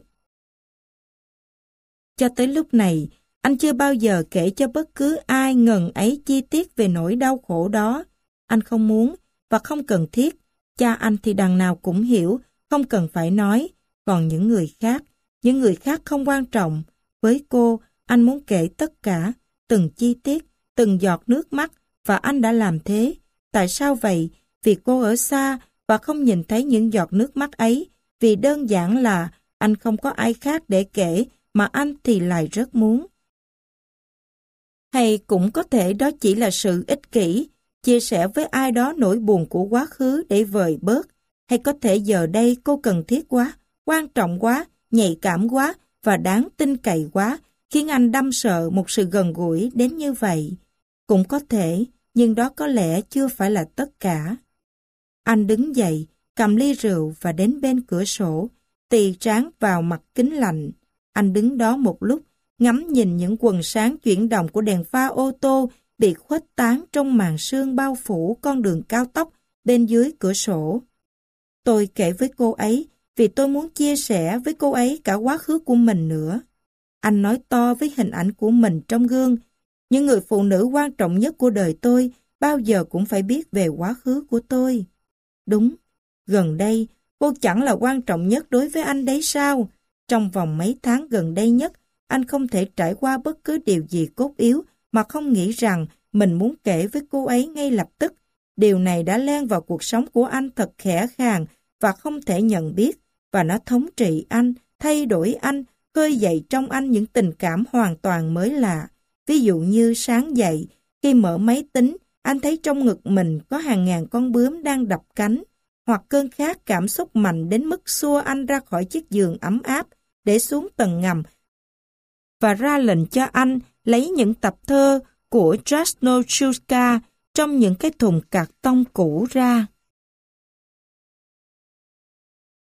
Cho tới lúc này, anh chưa bao giờ kể cho bất cứ ai ngần ấy chi tiết về nỗi đau khổ đó. Anh không muốn và không cần thiết. Cha anh thì đằng nào cũng hiểu, không cần phải nói. Còn những người khác, những người khác không quan trọng. Với cô, anh muốn kể tất cả, từng chi tiết, từng giọt nước mắt, và anh đã làm thế. Tại sao vậy? Vì cô ở xa và không nhìn thấy những giọt nước mắt ấy. Vì đơn giản là anh không có ai khác để kể, mà anh thì lại rất muốn. Hay cũng có thể đó chỉ là sự ích kỷ, chia sẻ với ai đó nỗi buồn của quá khứ để vời bớt. Hay có thể giờ đây cô cần thiết quá, quan trọng quá, nhạy cảm quá và đáng tin cậy quá, khiến anh đâm sợ một sự gần gũi đến như vậy. Cũng có thể, nhưng đó có lẽ chưa phải là tất cả. Anh đứng dậy, cầm ly rượu và đến bên cửa sổ, tì trán vào mặt kính lạnh. Anh đứng đó một lúc, ngắm nhìn những quầng sáng chuyển động của đèn pha ô tô bị khuếch tán trong màn sương bao phủ con đường cao tốc bên dưới cửa sổ. Tôi kể với cô ấy vì tôi muốn chia sẻ với cô ấy cả quá khứ của mình nữa. Anh nói to với hình ảnh của mình trong gương. Những người phụ nữ quan trọng nhất của đời tôi bao giờ cũng phải biết về quá khứ của tôi. Đúng, gần đây cô chẳng là quan trọng nhất đối với anh đấy sao? Trong vòng mấy tháng gần đây nhất, anh không thể trải qua bất cứ điều gì cốt yếu mà không nghĩ rằng mình muốn kể với cô ấy ngay lập tức. Điều này đã len vào cuộc sống của anh thật khẽ khàng và không thể nhận biết, và nó thống trị anh, thay đổi anh, khơi dậy trong anh những tình cảm hoàn toàn mới lạ. Ví dụ như sáng dậy, khi mở máy tính, anh thấy trong ngực mình có hàng ngàn con bướm đang đập cánh, hoặc cơn khát cảm xúc mạnh đến mức xua anh ra khỏi chiếc giường ấm áp, để xuống tầng ngầm và ra lệnh cho anh lấy những tập thơ của Krasnochuska trong những cái thùng cạc tông cũ ra.